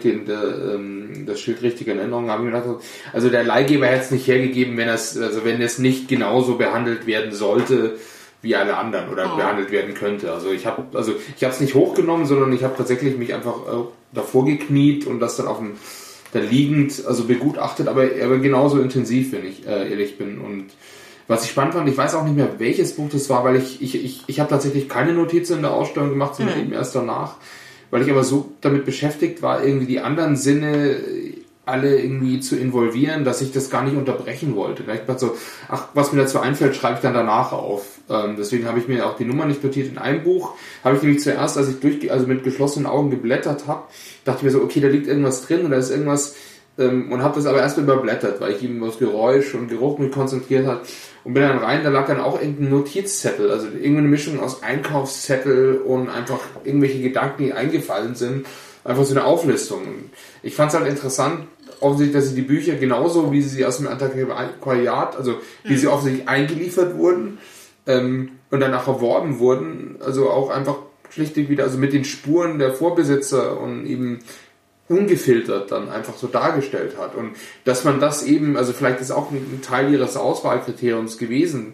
ich das Schild richtig in Erinnerung habe. Ich mir gedacht, also der Leihgeber hätte es nicht hergegeben, wenn es nicht genauso behandelt werden sollte wie alle anderen oder behandelt werden könnte. Also ich habe es nicht hochgenommen, sondern ich habe tatsächlich mich einfach davor gekniet und das dann da liegend, also begutachtet, aber genauso intensiv, wenn ich ehrlich bin. Und was ich spannend fand, ich weiß auch nicht mehr, welches Buch das war, weil ich habe tatsächlich keine Notizen in der Ausstellung gemacht, sondern eben erst danach, weil ich aber so damit beschäftigt war, irgendwie die anderen Sinne alle irgendwie zu involvieren, dass ich das gar nicht unterbrechen wollte. Ich dachte so, was mir dazu einfällt, schreibe ich dann danach auf. Deswegen habe ich mir auch die Nummer nicht notiert. In einem Buch habe ich nämlich zuerst, als ich mit geschlossenen Augen geblättert habe, dachte ich mir so, okay, da liegt irgendwas drin oder ist irgendwas, und habe das aber erst überblättert, weil ich eben auf Geräusch und Geruch mich konzentriert hat und bin dann rein, da lag dann auch irgendein Notizzettel, also irgendeine Mischung aus Einkaufszettel und einfach irgendwelche Gedanken, die eingefallen sind, einfach so eine Auflistung. Und ich fand es halt interessant, offensichtlich, dass sie die Bücher genauso, wie sie aus dem Antiquariat, also wie sie offensichtlich eingeliefert wurden und danach erworben wurden, also auch einfach schlichtweg wieder, also mit den Spuren der Vorbesitzer und eben ungefiltert dann einfach so dargestellt hat. Und dass man das eben, also vielleicht ist auch ein Teil ihres Auswahlkriteriums gewesen,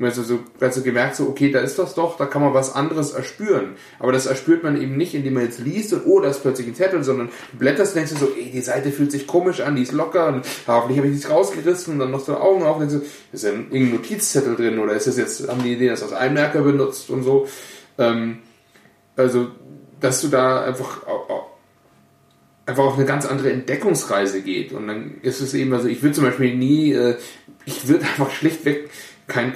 also gemerkt so, okay, da ist das doch, da kann man was anderes erspüren. Aber das erspürt man eben nicht, indem man jetzt liest und da ist plötzlich ein Zettel, sondern du blätterst und denkst so, die Seite fühlt sich komisch an, die ist locker und hoffentlich habe ich nichts rausgerissen und dann machst du Augen auf und denkst so, ist ja irgendein Notizzettel drin oder ist das jetzt, haben die das als Einmerker benutzt und so. Also, dass du da einfach auf eine ganz andere Entdeckungsreise geht. Und dann ist es eben, also ich würde zum Beispiel ich würde einfach schlichtweg kein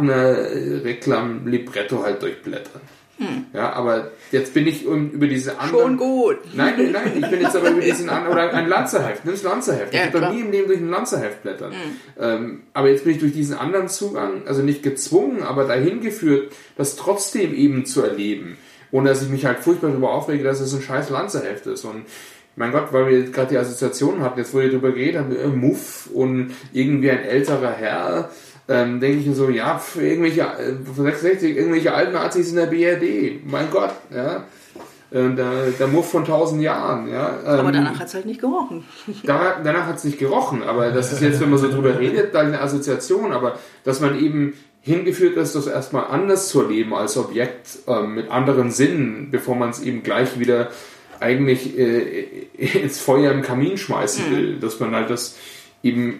Wagner-Reklam-Libretto halt durchblättern. Ja, aber jetzt bin ich über diese anderen... Schon gut. Nein, ich bin jetzt aber über diesen anderen... Oder ein Lanzerheft, nimm das Lanzerheft. Ja, ich würde nie im Leben durch ein Lanzerheft blättern. Aber jetzt bin ich durch diesen anderen Zugang, also nicht gezwungen, aber dahin geführt, das trotzdem eben zu erleben. Ohne dass ich mich halt furchtbar darüber aufrege, dass es ein scheiß Lanzerheft ist. Und mein Gott, weil wir gerade die Assoziationen hatten, jetzt wurde darüber geredet, Muff und irgendwie ein älterer Herr, denke ich mir so, ja, für irgendwelche 66, irgendwelche alten Nazis in der BRD, mein Gott, ja. Der Muff von 1000 Jahren, ja. Aber danach hat es halt nicht gerochen. Danach hat es nicht gerochen, aber das ist jetzt, wenn man so drüber redet, dann eine Assoziation, aber dass man eben hingeführt ist, das erstmal anders zu erleben als Objekt mit anderen Sinnen, bevor man es eben gleich wieder eigentlich ins Feuer im Kamin schmeißen will, dass man halt das eben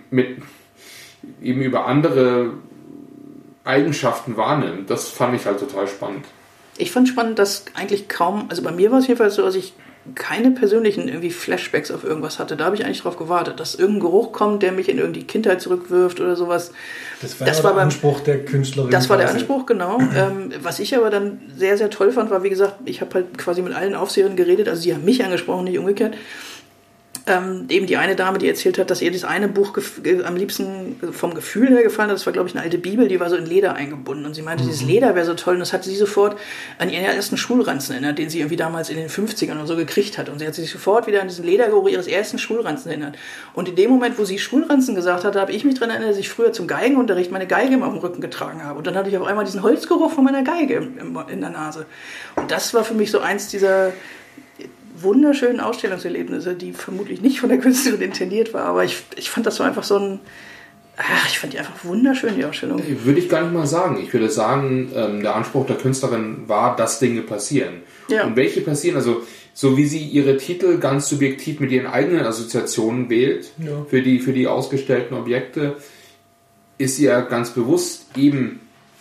über andere Eigenschaften wahrnimmt. Das fand ich halt total spannend. Ich fand spannend, dass eigentlich kaum, also bei mir war es jedenfalls so, dass ich keine persönlichen irgendwie Flashbacks auf irgendwas hatte. Da habe ich eigentlich drauf gewartet, dass irgendein Geruch kommt, der mich in irgendwie die Kindheit zurückwirft oder sowas. Das war der Anspruch der Künstlerin. Das war der Anspruch, genau. Was ich aber dann sehr, sehr toll fand, war, wie gesagt, ich habe halt quasi mit allen Aufseherinnen geredet, also sie haben mich angesprochen, nicht umgekehrt. Eben die eine Dame, die erzählt hat, dass ihr das eine Buch am liebsten vom Gefühl her gefallen hat. Das war, glaube ich, eine alte Bibel, die war so in Leder eingebunden. Und sie meinte, dieses Leder wäre so toll. Und das hat sie sofort an ihren ersten Schulranzen erinnert, den sie irgendwie damals in den 50ern oder so gekriegt hat. Und sie hat sich sofort wieder an diesen Ledergeruch ihres ersten Schulranzen erinnert. Und in dem Moment, wo sie Schulranzen gesagt hat, habe ich mich daran erinnert, dass ich früher zum Geigenunterricht meine Geige immer auf dem Rücken getragen habe. Und dann hatte ich auf einmal diesen Holzgeruch von meiner Geige in der Nase. Und das war für mich so eins dieser wunderschönen Ausstellungserlebnisse, die vermutlich nicht von der Künstlerin intendiert war, aber ich fand das so einfach ich fand die einfach wunderschön, die Ausstellung. Würde ich gar nicht mal sagen. Ich würde sagen, der Anspruch der Künstlerin war, dass Dinge passieren. Ja. Und welche passieren, also so wie sie ihre Titel ganz subjektiv mit ihren eigenen Assoziationen wählt, ja, für die ausgestellten Objekte, ist sie ja ganz bewusst eben,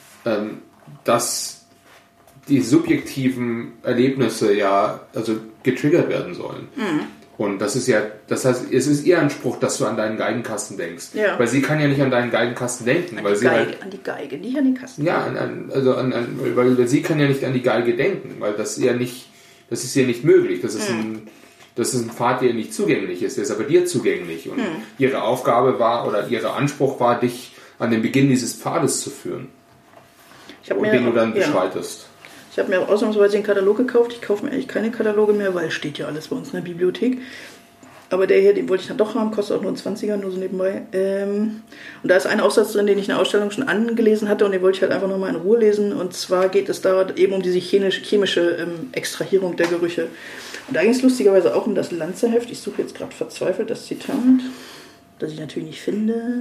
dass die subjektiven Erlebnisse ja also getriggert werden sollen. Und das heißt, es ist ihr Anspruch, dass du an deinen Geigenkasten denkst. Ja. Weil sie kann ja nicht an deinen Geigenkasten denken. An die Geige, nicht an den Kasten. Ja, weil sie kann ja nicht an die Geige denken, weil das ist ihr nicht möglich. Das ist ein Pfad, der nicht zugänglich ist, der ist aber dir zugänglich. Und ihre Aufgabe war, oder ihr Anspruch war, dich an den Beginn dieses Pfades zu führen. Den du dann beschreitest. Ich habe mir ausnahmsweise den Katalog gekauft. Ich kaufe mir eigentlich keine Kataloge mehr, weil steht ja alles bei uns in der Bibliothek. Aber der hier, den wollte ich dann doch haben, kostet auch nur einen 20er, nur so nebenbei. Und da ist ein Aufsatz drin, den ich in der Ausstellung schon angelesen hatte und den wollte ich halt einfach nochmal in Ruhe lesen. Und zwar geht es da eben um diese chemische Extrahierung der Gerüche. Und da ging es lustigerweise auch um das Lanzerheft. Ich suche jetzt gerade verzweifelt das Zitat, das ich natürlich nicht finde.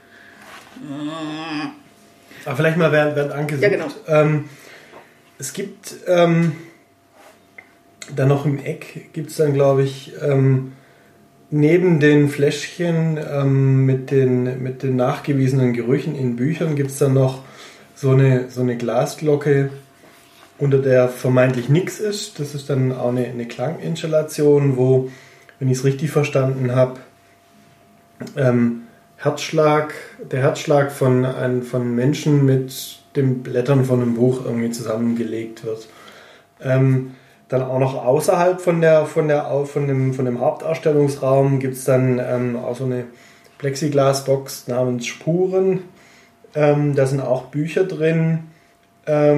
Aber vielleicht mal während Anke sucht. Ja, genau. Es gibt dann noch im Eck, gibt es dann, glaube ich, neben den Fläschchen mit den nachgewiesenen Gerüchen in Büchern gibt es dann noch so eine Glasglocke, unter der vermeintlich nichts ist. Das ist dann auch eine Klanginstallation, wo, wenn ich es richtig verstanden habe, der Herzschlag von Menschen mit den Blättern von einem Buch irgendwie zusammengelegt wird. Dann auch noch außerhalb von dem Hauptausstellungsraum gibt es dann auch so eine Plexiglasbox namens Spuren. Da sind auch Bücher drin. Das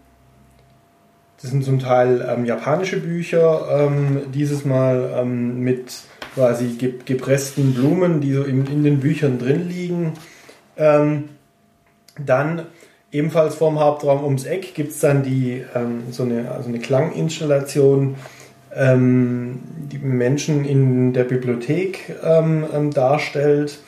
sind zum Teil japanische Bücher, dieses Mal mit quasi gepressten Blumen, die so in den Büchern drin liegen. Dann ebenfalls vorm Hauptraum ums Eck gibt es dann so eine Klanginstallation, die Menschen in der Bibliothek darstellt,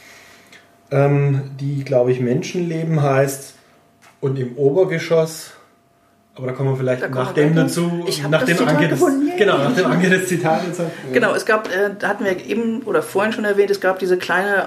die, glaube ich, Menschenleben heißt. Und im Obergeschoss, aber da kommen wir vielleicht nachdem dazu, nachdem Anke das Zitat jetzt hat. Genau, es gab, da hatten wir eben oder vorhin schon erwähnt, es gab diese kleine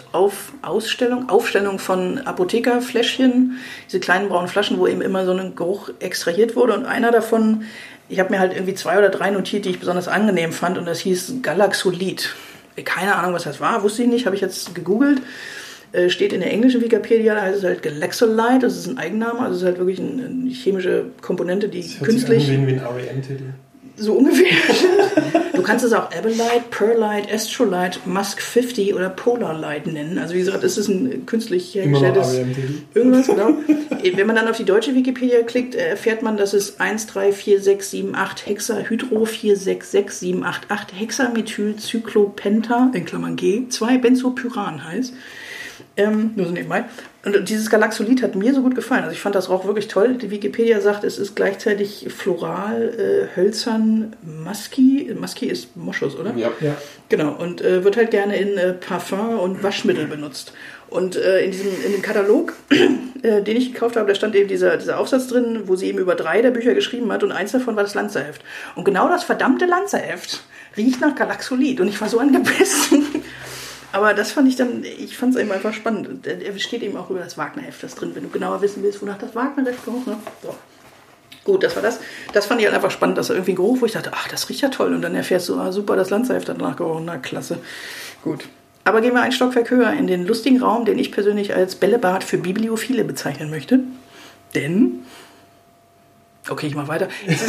Aufstellung von Apothekerfläschchen, diese kleinen braunen Flaschen, wo eben immer so ein Geruch extrahiert wurde. Und einer davon, ich habe mir halt irgendwie 2 oder 3 notiert, die ich besonders angenehm fand, und das hieß Galaxolid. Keine Ahnung, was das war, wusste ich nicht, habe ich jetzt gegoogelt. Steht in der englischen Wikipedia, da heißt es halt Galaxolide, das ist ein Eigenname, also es ist halt wirklich eine chemische Komponente, die das künstlich... Hört sich an wie ein R.E.M.-Titel. So ungefähr. Du kannst es auch Abolite, Perlite, Astrolite, Musk 50 oder Polarlight nennen. Also wie gesagt, es ist ein künstlich hergestelltes... Irgendwas, genau. Wenn man dann auf die deutsche Wikipedia klickt, erfährt man, dass es 1346778 Hexahydro 466788 Hexamethylcyclopenta, in Klammern G, 2-Benzopyran heißt. Nur so nebenbei. Und dieses Galaxolid hat mir so gut gefallen. Also ich fand das auch wirklich toll. Die Wikipedia sagt, es ist gleichzeitig floral, hölzern, musky. Musky ist Moschus, oder? Ja. Genau. Und wird halt gerne in Parfum und Waschmittel benutzt. Und in dem Katalog, den ich gekauft habe, da stand eben dieser Aufsatz drin, wo sie eben über 3 der Bücher geschrieben hat und eins davon war das Lanzerheft. Und genau das verdammte Lanzerheft riecht nach Galaxolid und ich war so angebissen. Aber das fand ich fand es eben einfach spannend. Er steht eben auch über das Wagner-Heft das drin, wenn du genauer wissen willst, wonach das Wagner-Heft gerochen hat. So. Gut, das war das. Das fand ich halt einfach spannend, dass da irgendwie ein Geruch, wo ich dachte, ach, das riecht ja toll. Und dann erfährst du, super, das Lanzerheft hat danach gerochen. Na, klasse. Gut. Aber gehen wir ein Stockwerk höher in den lustigen Raum, den ich persönlich als Bällebad für Bibliophile bezeichnen möchte. Denn, okay, ich mach weiter.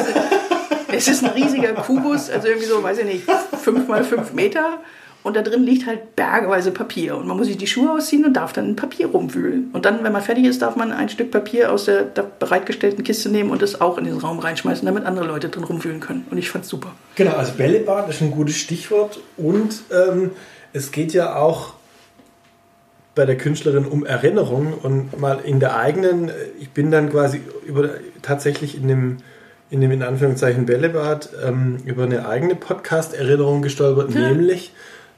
Es ist ein riesiger Kubus, also irgendwie so, weiß ich nicht, 5 mal 5 Meter. Und da drin liegt halt bergeweise Papier. Und man muss sich die Schuhe ausziehen und darf dann in Papier rumwühlen. Und dann, wenn man fertig ist, darf man ein Stück Papier aus der bereitgestellten Kiste nehmen und es auch in den Raum reinschmeißen, damit andere Leute drin rumwühlen können. Und ich fand's super. Genau, also Bällebad ist ein gutes Stichwort. Und es geht ja auch bei der Künstlerin um Erinnerung. Und mal in der eigenen, ich bin dann quasi tatsächlich in dem in Anführungszeichen Bällebad über eine eigene Podcast-Erinnerung gestolpert, nämlich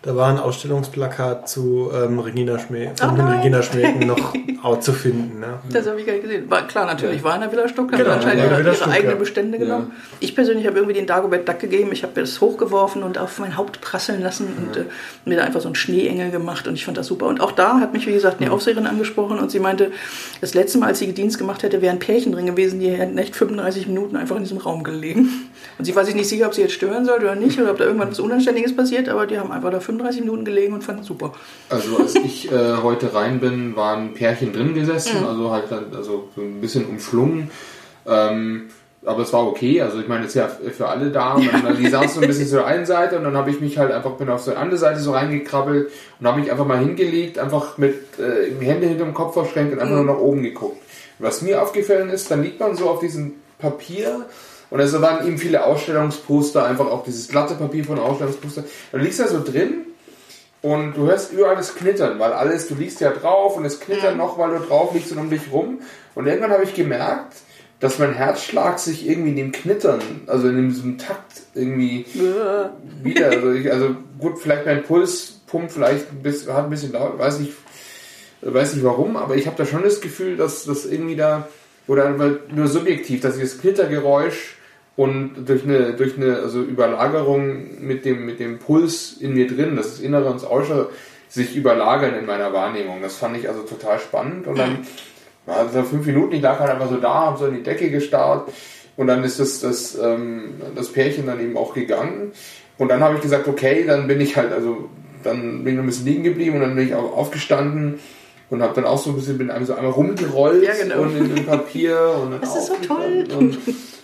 Da war ein Ausstellungsplakat zu Regina Schmecken noch zu finden. Ne? Das habe ich gar nicht gesehen. War klar, natürlich, war in der Villa Stuck, haben Genau, anscheinend ja, ihre eigenen Bestände genommen. Ich persönlich habe irgendwie den Dagobert Duck gegeben, ich habe das hochgeworfen und auf mein Haupt prasseln lassen und mir da einfach so einen Schneeengel gemacht und ich fand das super. Und auch da hat mich, wie gesagt, eine Aufseherin angesprochen und sie meinte, das letzte Mal, als sie Dienst gemacht hätte, wären Pärchen drin gewesen, die hätten echt 35 Minuten einfach in diesem Raum gelegen. Und sie war sich nicht sicher, ob sie jetzt stören sollte oder nicht oder ob da irgendwann was Unanständiges passiert, aber die haben einfach da 35 Minuten gelegen und fanden es super. Also als ich heute rein bin, waren Pärchen drin gesessen, also halt also so ein bisschen umschlungen. Aber es war okay, also ich meine, es ist ja für alle da. Und dann, die saßen so ein bisschen zur einen Seite und dann habe ich mich halt einfach, bin auf so eine andere Seite so reingekrabbelt und habe mich einfach mal hingelegt, einfach mit Hände hinter dem Kopf verschränkt und einfach nur nach oben geguckt. Was mir aufgefallen ist, dann liegt man so auf diesem Papier und also waren eben viele Ausstellungsposter, einfach auch dieses glatte Papier von Ausstellungsposter. Dann liegst du da so drin und du hörst überall das Knittern, weil alles, du liegst ja drauf und es knittert noch, weil du drauf liegst und um dich rum. Und irgendwann habe ich gemerkt, dass mein Herzschlag sich irgendwie in dem Knittern, also in diesem Takt irgendwie wieder, also gut, vielleicht mein Puls pumpt vielleicht hat ein bisschen laut, weiß nicht warum, aber ich habe da schon das Gefühl, dass das irgendwie da, oder nur subjektiv, dass ich das Knittergeräusch und durch eine also Überlagerung mit dem Puls in mir drin, dass das Innere und das Äußere sich überlagern in meiner Wahrnehmung. Das fand ich also total spannend und dann war es 5 Minuten, ich lag halt einfach so da, habe so in die Decke gestarrt und dann ist das Pärchen dann eben auch gegangen und dann habe ich gesagt, okay, dann bin ich halt, also dann bin ich noch ein bisschen liegen geblieben und dann bin ich auch aufgestanden und habe dann auch so ein bisschen, bin einmal rumgerollt und in dem Papier und dann das ist so toll. Und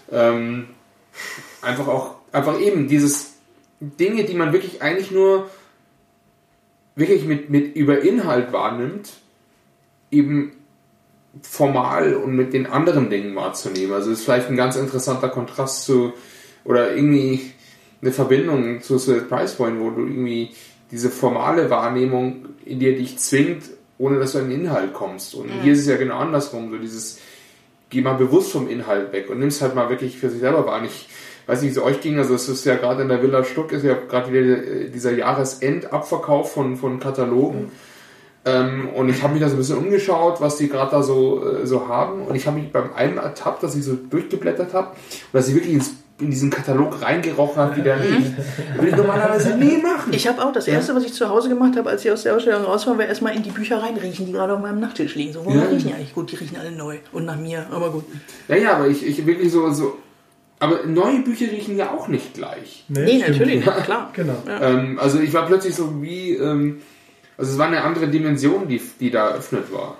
einfach eben dieses Dinge, die man wirklich eigentlich nur wirklich mit über Inhalt wahrnimmt, eben formal und mit den anderen Dingen wahrzunehmen. Also ist vielleicht ein ganz interessanter Kontrast zu, oder irgendwie eine Verbindung zu Price Point, wo du irgendwie diese formale Wahrnehmung in dir dich zwingt, ohne dass du an den Inhalt kommst. Und hier ist es ja genau andersrum, so dieses, geh mal bewusst vom Inhalt weg und nimm's halt mal wirklich für sich selber wahr. Ich weiß nicht, wie es euch ging, also es ist ja gerade in der Villa Stuck, ist ja gerade wieder dieser Jahresendabverkauf von Katalogen. Und ich habe mich da so ein bisschen umgeschaut, was die gerade da so haben. Und ich habe mich beim einen ertappt, dass ich so durchgeblättert habe und dass ich wirklich in diesen Katalog reingerochen habe, wie der riecht. Würde ich normalerweise nie machen. Ich habe auch das Erste, was ich zu Hause gemacht habe, als ich aus der Ausstellung raus war erstmal in die Bücher reinriechen, die gerade auf meinem Nachttisch liegen. So, wonach riechen die eigentlich? Gut, die riechen alle neu. Und nach mir, aber gut. Ja, aber ich wirklich so. Aber neue Bücher riechen ja auch nicht gleich. Nee natürlich nicht, klar. Genau. Ja. Also ich war plötzlich so wie, also es war eine andere Dimension, die da eröffnet war.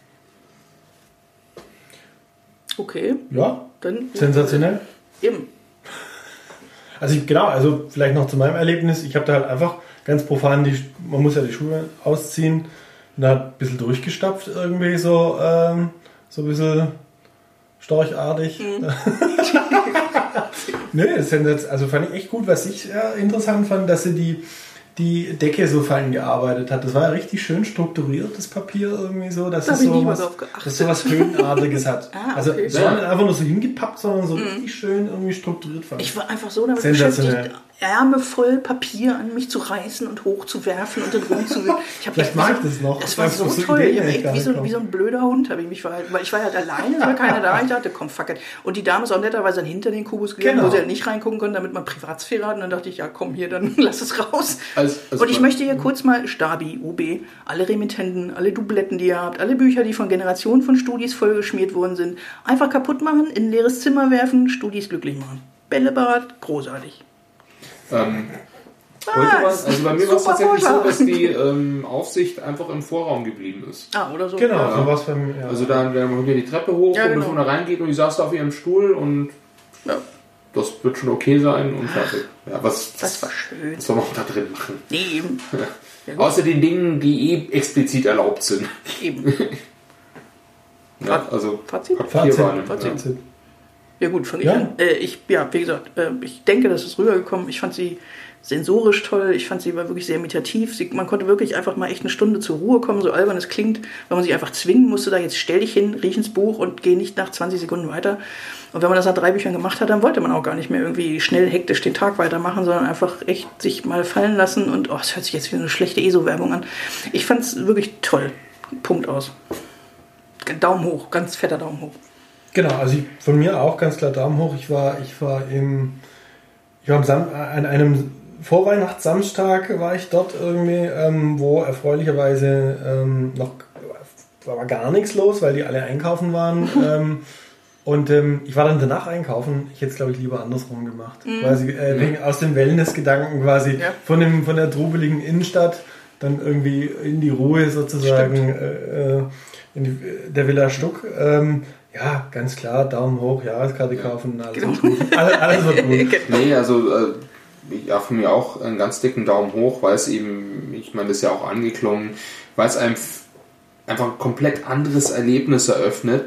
Okay. Ja, dann sensationell. Eben. Also also vielleicht noch zu meinem Erlebnis, ich habe da halt einfach ganz profan, man muss ja die Schuhe ausziehen und da ein bisschen durchgestapft irgendwie so ein bisschen storchartig. Nee, also fand ich echt gut, was ich interessant fand, dass sie die Decke so fein gearbeitet hat. Das war ja richtig schön strukturiert, das Papier irgendwie so, dass es so was Höhenartiges hat. Okay. Also es war nicht einfach nur so hingepappt, sondern so richtig schön irgendwie strukturiert fand ich. war einfach so damit beschäftigt, Ärmel voll Papier an mich zu reißen und hochzuwerfen und dann rumzuwürfen. Vielleicht mag ich das noch. Das war so toll. Wie so ein blöder Hund habe ich mich verhalten. Weil ich war halt alleine, es war keiner da. Ich dachte, komm, fuck it. Und die Dame ist auch netterweise dann hinter den Kubus gegangen, wo sie halt nicht reingucken konnte, damit man Privatsphäre hat. Und dann dachte ich, ja komm hier, dann lass es raus. Und ich möchte hier kurz mal Stabi, UB, alle Remittenten, alle Dubletten, die ihr habt, alle Bücher, die von Generationen von Studis vollgeschmiert worden sind, einfach kaputt machen, in ein leeres Zimmer werfen, Studis glücklich machen. Bällebad, großartig. Also bei mir war es tatsächlich so, dass die Aufsicht einfach im Vorraum geblieben ist. Oder so. Genau, ja. so was bei mir. Ja. Also da haben wir die Treppe hoch und bevor man reingeht und die saß da auf ihrem Stuhl und das wird schon okay sein und fertig. Ja, das war schön. Was soll man auch da drin machen? Nee, eben. Ja, außer den Dingen, die explizit erlaubt sind. Eben. Ja, also Fazit. Ja gut, fange ich an. Wie gesagt, ich denke, das ist rübergekommen. Ich fand sie sensorisch toll. Ich fand sie war wirklich sehr meditativ. Man konnte wirklich einfach mal echt eine Stunde zur Ruhe kommen, so albern es klingt, weil man sich einfach zwingen musste, da jetzt stell dich hin, riech ins Buch und geh nicht nach 20 Sekunden weiter. Und wenn man das nach 3 Büchern gemacht hat, dann wollte man auch gar nicht mehr irgendwie schnell hektisch den Tag weitermachen, sondern einfach echt sich mal fallen lassen und es hört sich jetzt wie eine schlechte ESO-Werbung an. Ich fand es wirklich toll. Punkt aus. Daumen hoch, ganz fetter Daumen hoch. Genau, also von mir auch ganz klar Daumen hoch. Ich war an einem Vorweihnachtssamstag war ich dort irgendwie, wo erfreulicherweise noch war gar nichts los, weil die alle einkaufen waren. Und ich war dann danach einkaufen. Ich hätte es, glaube ich, lieber andersrum gemacht. Quasi aus dem Wellness-Gedanken quasi von der trubeligen Innenstadt dann irgendwie in die Ruhe sozusagen der Villa Stuck. Ja, ganz klar, Daumen hoch, Jahreskarte kaufen, alles wird gut. Alles wird gut. Nee, also ja, von mir auch einen ganz dicken Daumen hoch, weil es eben, ich meine, das ist ja auch angeklungen, weil es einem einfach ein komplett anderes Erlebnis eröffnet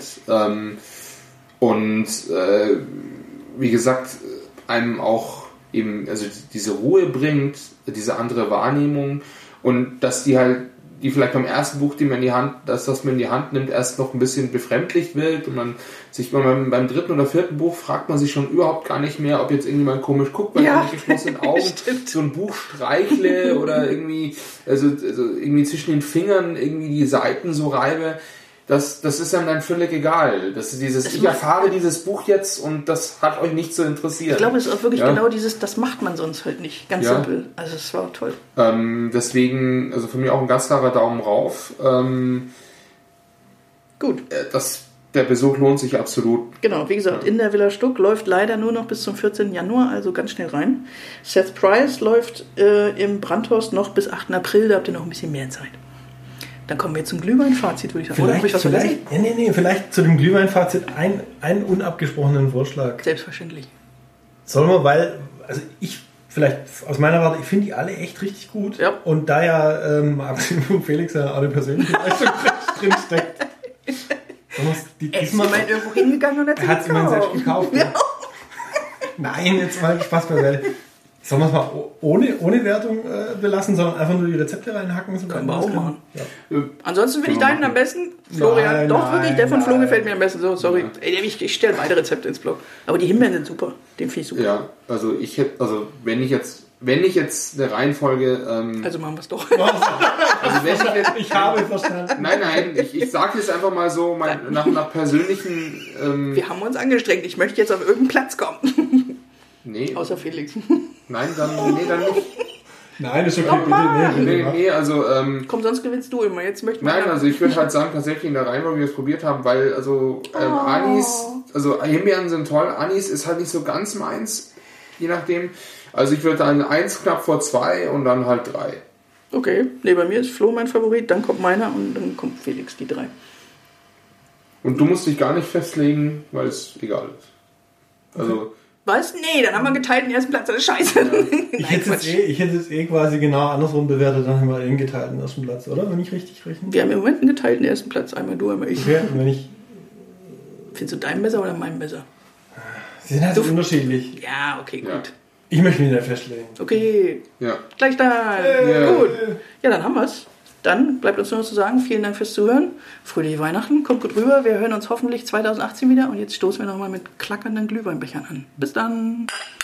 und wie gesagt, einem auch eben, also diese Ruhe bringt, diese andere Wahrnehmung und dass die vielleicht beim ersten Buch, das man in die Hand nimmt, erst noch ein bisschen befremdlich wirkt und man sich beim 3. oder 4. Buch fragt man sich schon überhaupt gar nicht mehr, ob jetzt irgendjemand komisch guckt, weil ich mit geschlossenen Augen so ein Buch streichle oder irgendwie, also irgendwie zwischen den Fingern irgendwie die Seiten so reibe. Das ist einem dann völlig egal. Ich erfahre dieses Buch jetzt und das hat euch nicht zu interessieren. Ich glaube, es ist auch wirklich genau das macht man sonst halt nicht. Ganz simpel. Also es war toll. Deswegen, also von mir auch ein ganz klarer Daumen rauf. Gut. Der Besuch lohnt sich absolut. Genau, wie gesagt, in der Villa Stuck läuft leider nur noch bis zum 14. Januar, also ganz schnell rein. Seth Price läuft im Brandhorst noch bis 8. April, da habt ihr noch ein bisschen mehr Zeit. Dann kommen wir zum Glühwein-Fazit, würde ich sagen. Vielleicht zu dem Glühwein-Fazit einen unabgesprochenen Vorschlag. Selbstverständlich. Sollen wir, vielleicht aus meiner Warte, ich finde die alle echt richtig gut. Ja. Und da ja abgesehen von Felix ja auch eine persönliche Leistung drin steckt. Er ist jemand irgendwo hingegangen und hat sie mal selbst gekauft. Ja. Nein, jetzt mal Spaß beiseite. Sollen wir es mal ohne Wertung belassen, sondern einfach nur die Rezepte reinhacken? So können wir auch machen. Ja. Ansonsten finde ich deinen am besten. Florian, der von Flo gefällt mir am besten. So, sorry. Ich stelle beide Rezepte ins Blog. Aber die Himbeeren sind super. Den finde ich super. Ja, also wenn ich jetzt eine Reihenfolge... also machen wir es doch. Ich habe verstanden. Nein, ich sage jetzt einfach mal so, nach persönlichen... Wir haben uns angestrengt. Ich möchte jetzt auf irgendeinen Platz kommen. Nee. Außer Felix. Nein, dann nicht. Nein, ist okay. Nee, also... Komm, sonst gewinnst du immer. Jetzt möchte Nein, also ich würde halt sagen, tatsächlich in der Reihenfolge, wie wir es probiert haben, weil Anis, also Himbeeren sind toll, Anis ist halt nicht so ganz meins, je nachdem. Also ich würde dann 1 knapp vor 2 und dann halt 3. Okay, nee, bei mir ist Flo mein Favorit, dann kommt meiner und dann kommt Felix, die 3. Und du musst dich gar nicht festlegen, weil es egal ist. Also... Was? Nee, dann haben wir geteilten ersten Platz, das ist scheiße. Ja. Ich hätte es quasi genau andersrum bewertet, dann haben wir den geteilten ersten Platz, oder? Wenn ich richtig rechne. Wir haben im Moment einen geteilten ersten Platz, einmal du, einmal ich. Okay, wenn ich... Findest du deinen besser oder meinen besser? Sie sind halt unterschiedlich. Ja, okay, gut. Ja. Ich möchte mich da festlegen. Okay. Ja. Gleich da. Gut. Ja, dann haben wir es. Dann bleibt uns nur noch zu sagen, vielen Dank fürs Zuhören. Fröhliche Weihnachten, kommt gut rüber. Wir hören uns hoffentlich 2018 wieder. Und jetzt stoßen wir nochmal mit klackernden Glühweinbechern an. Bis dann.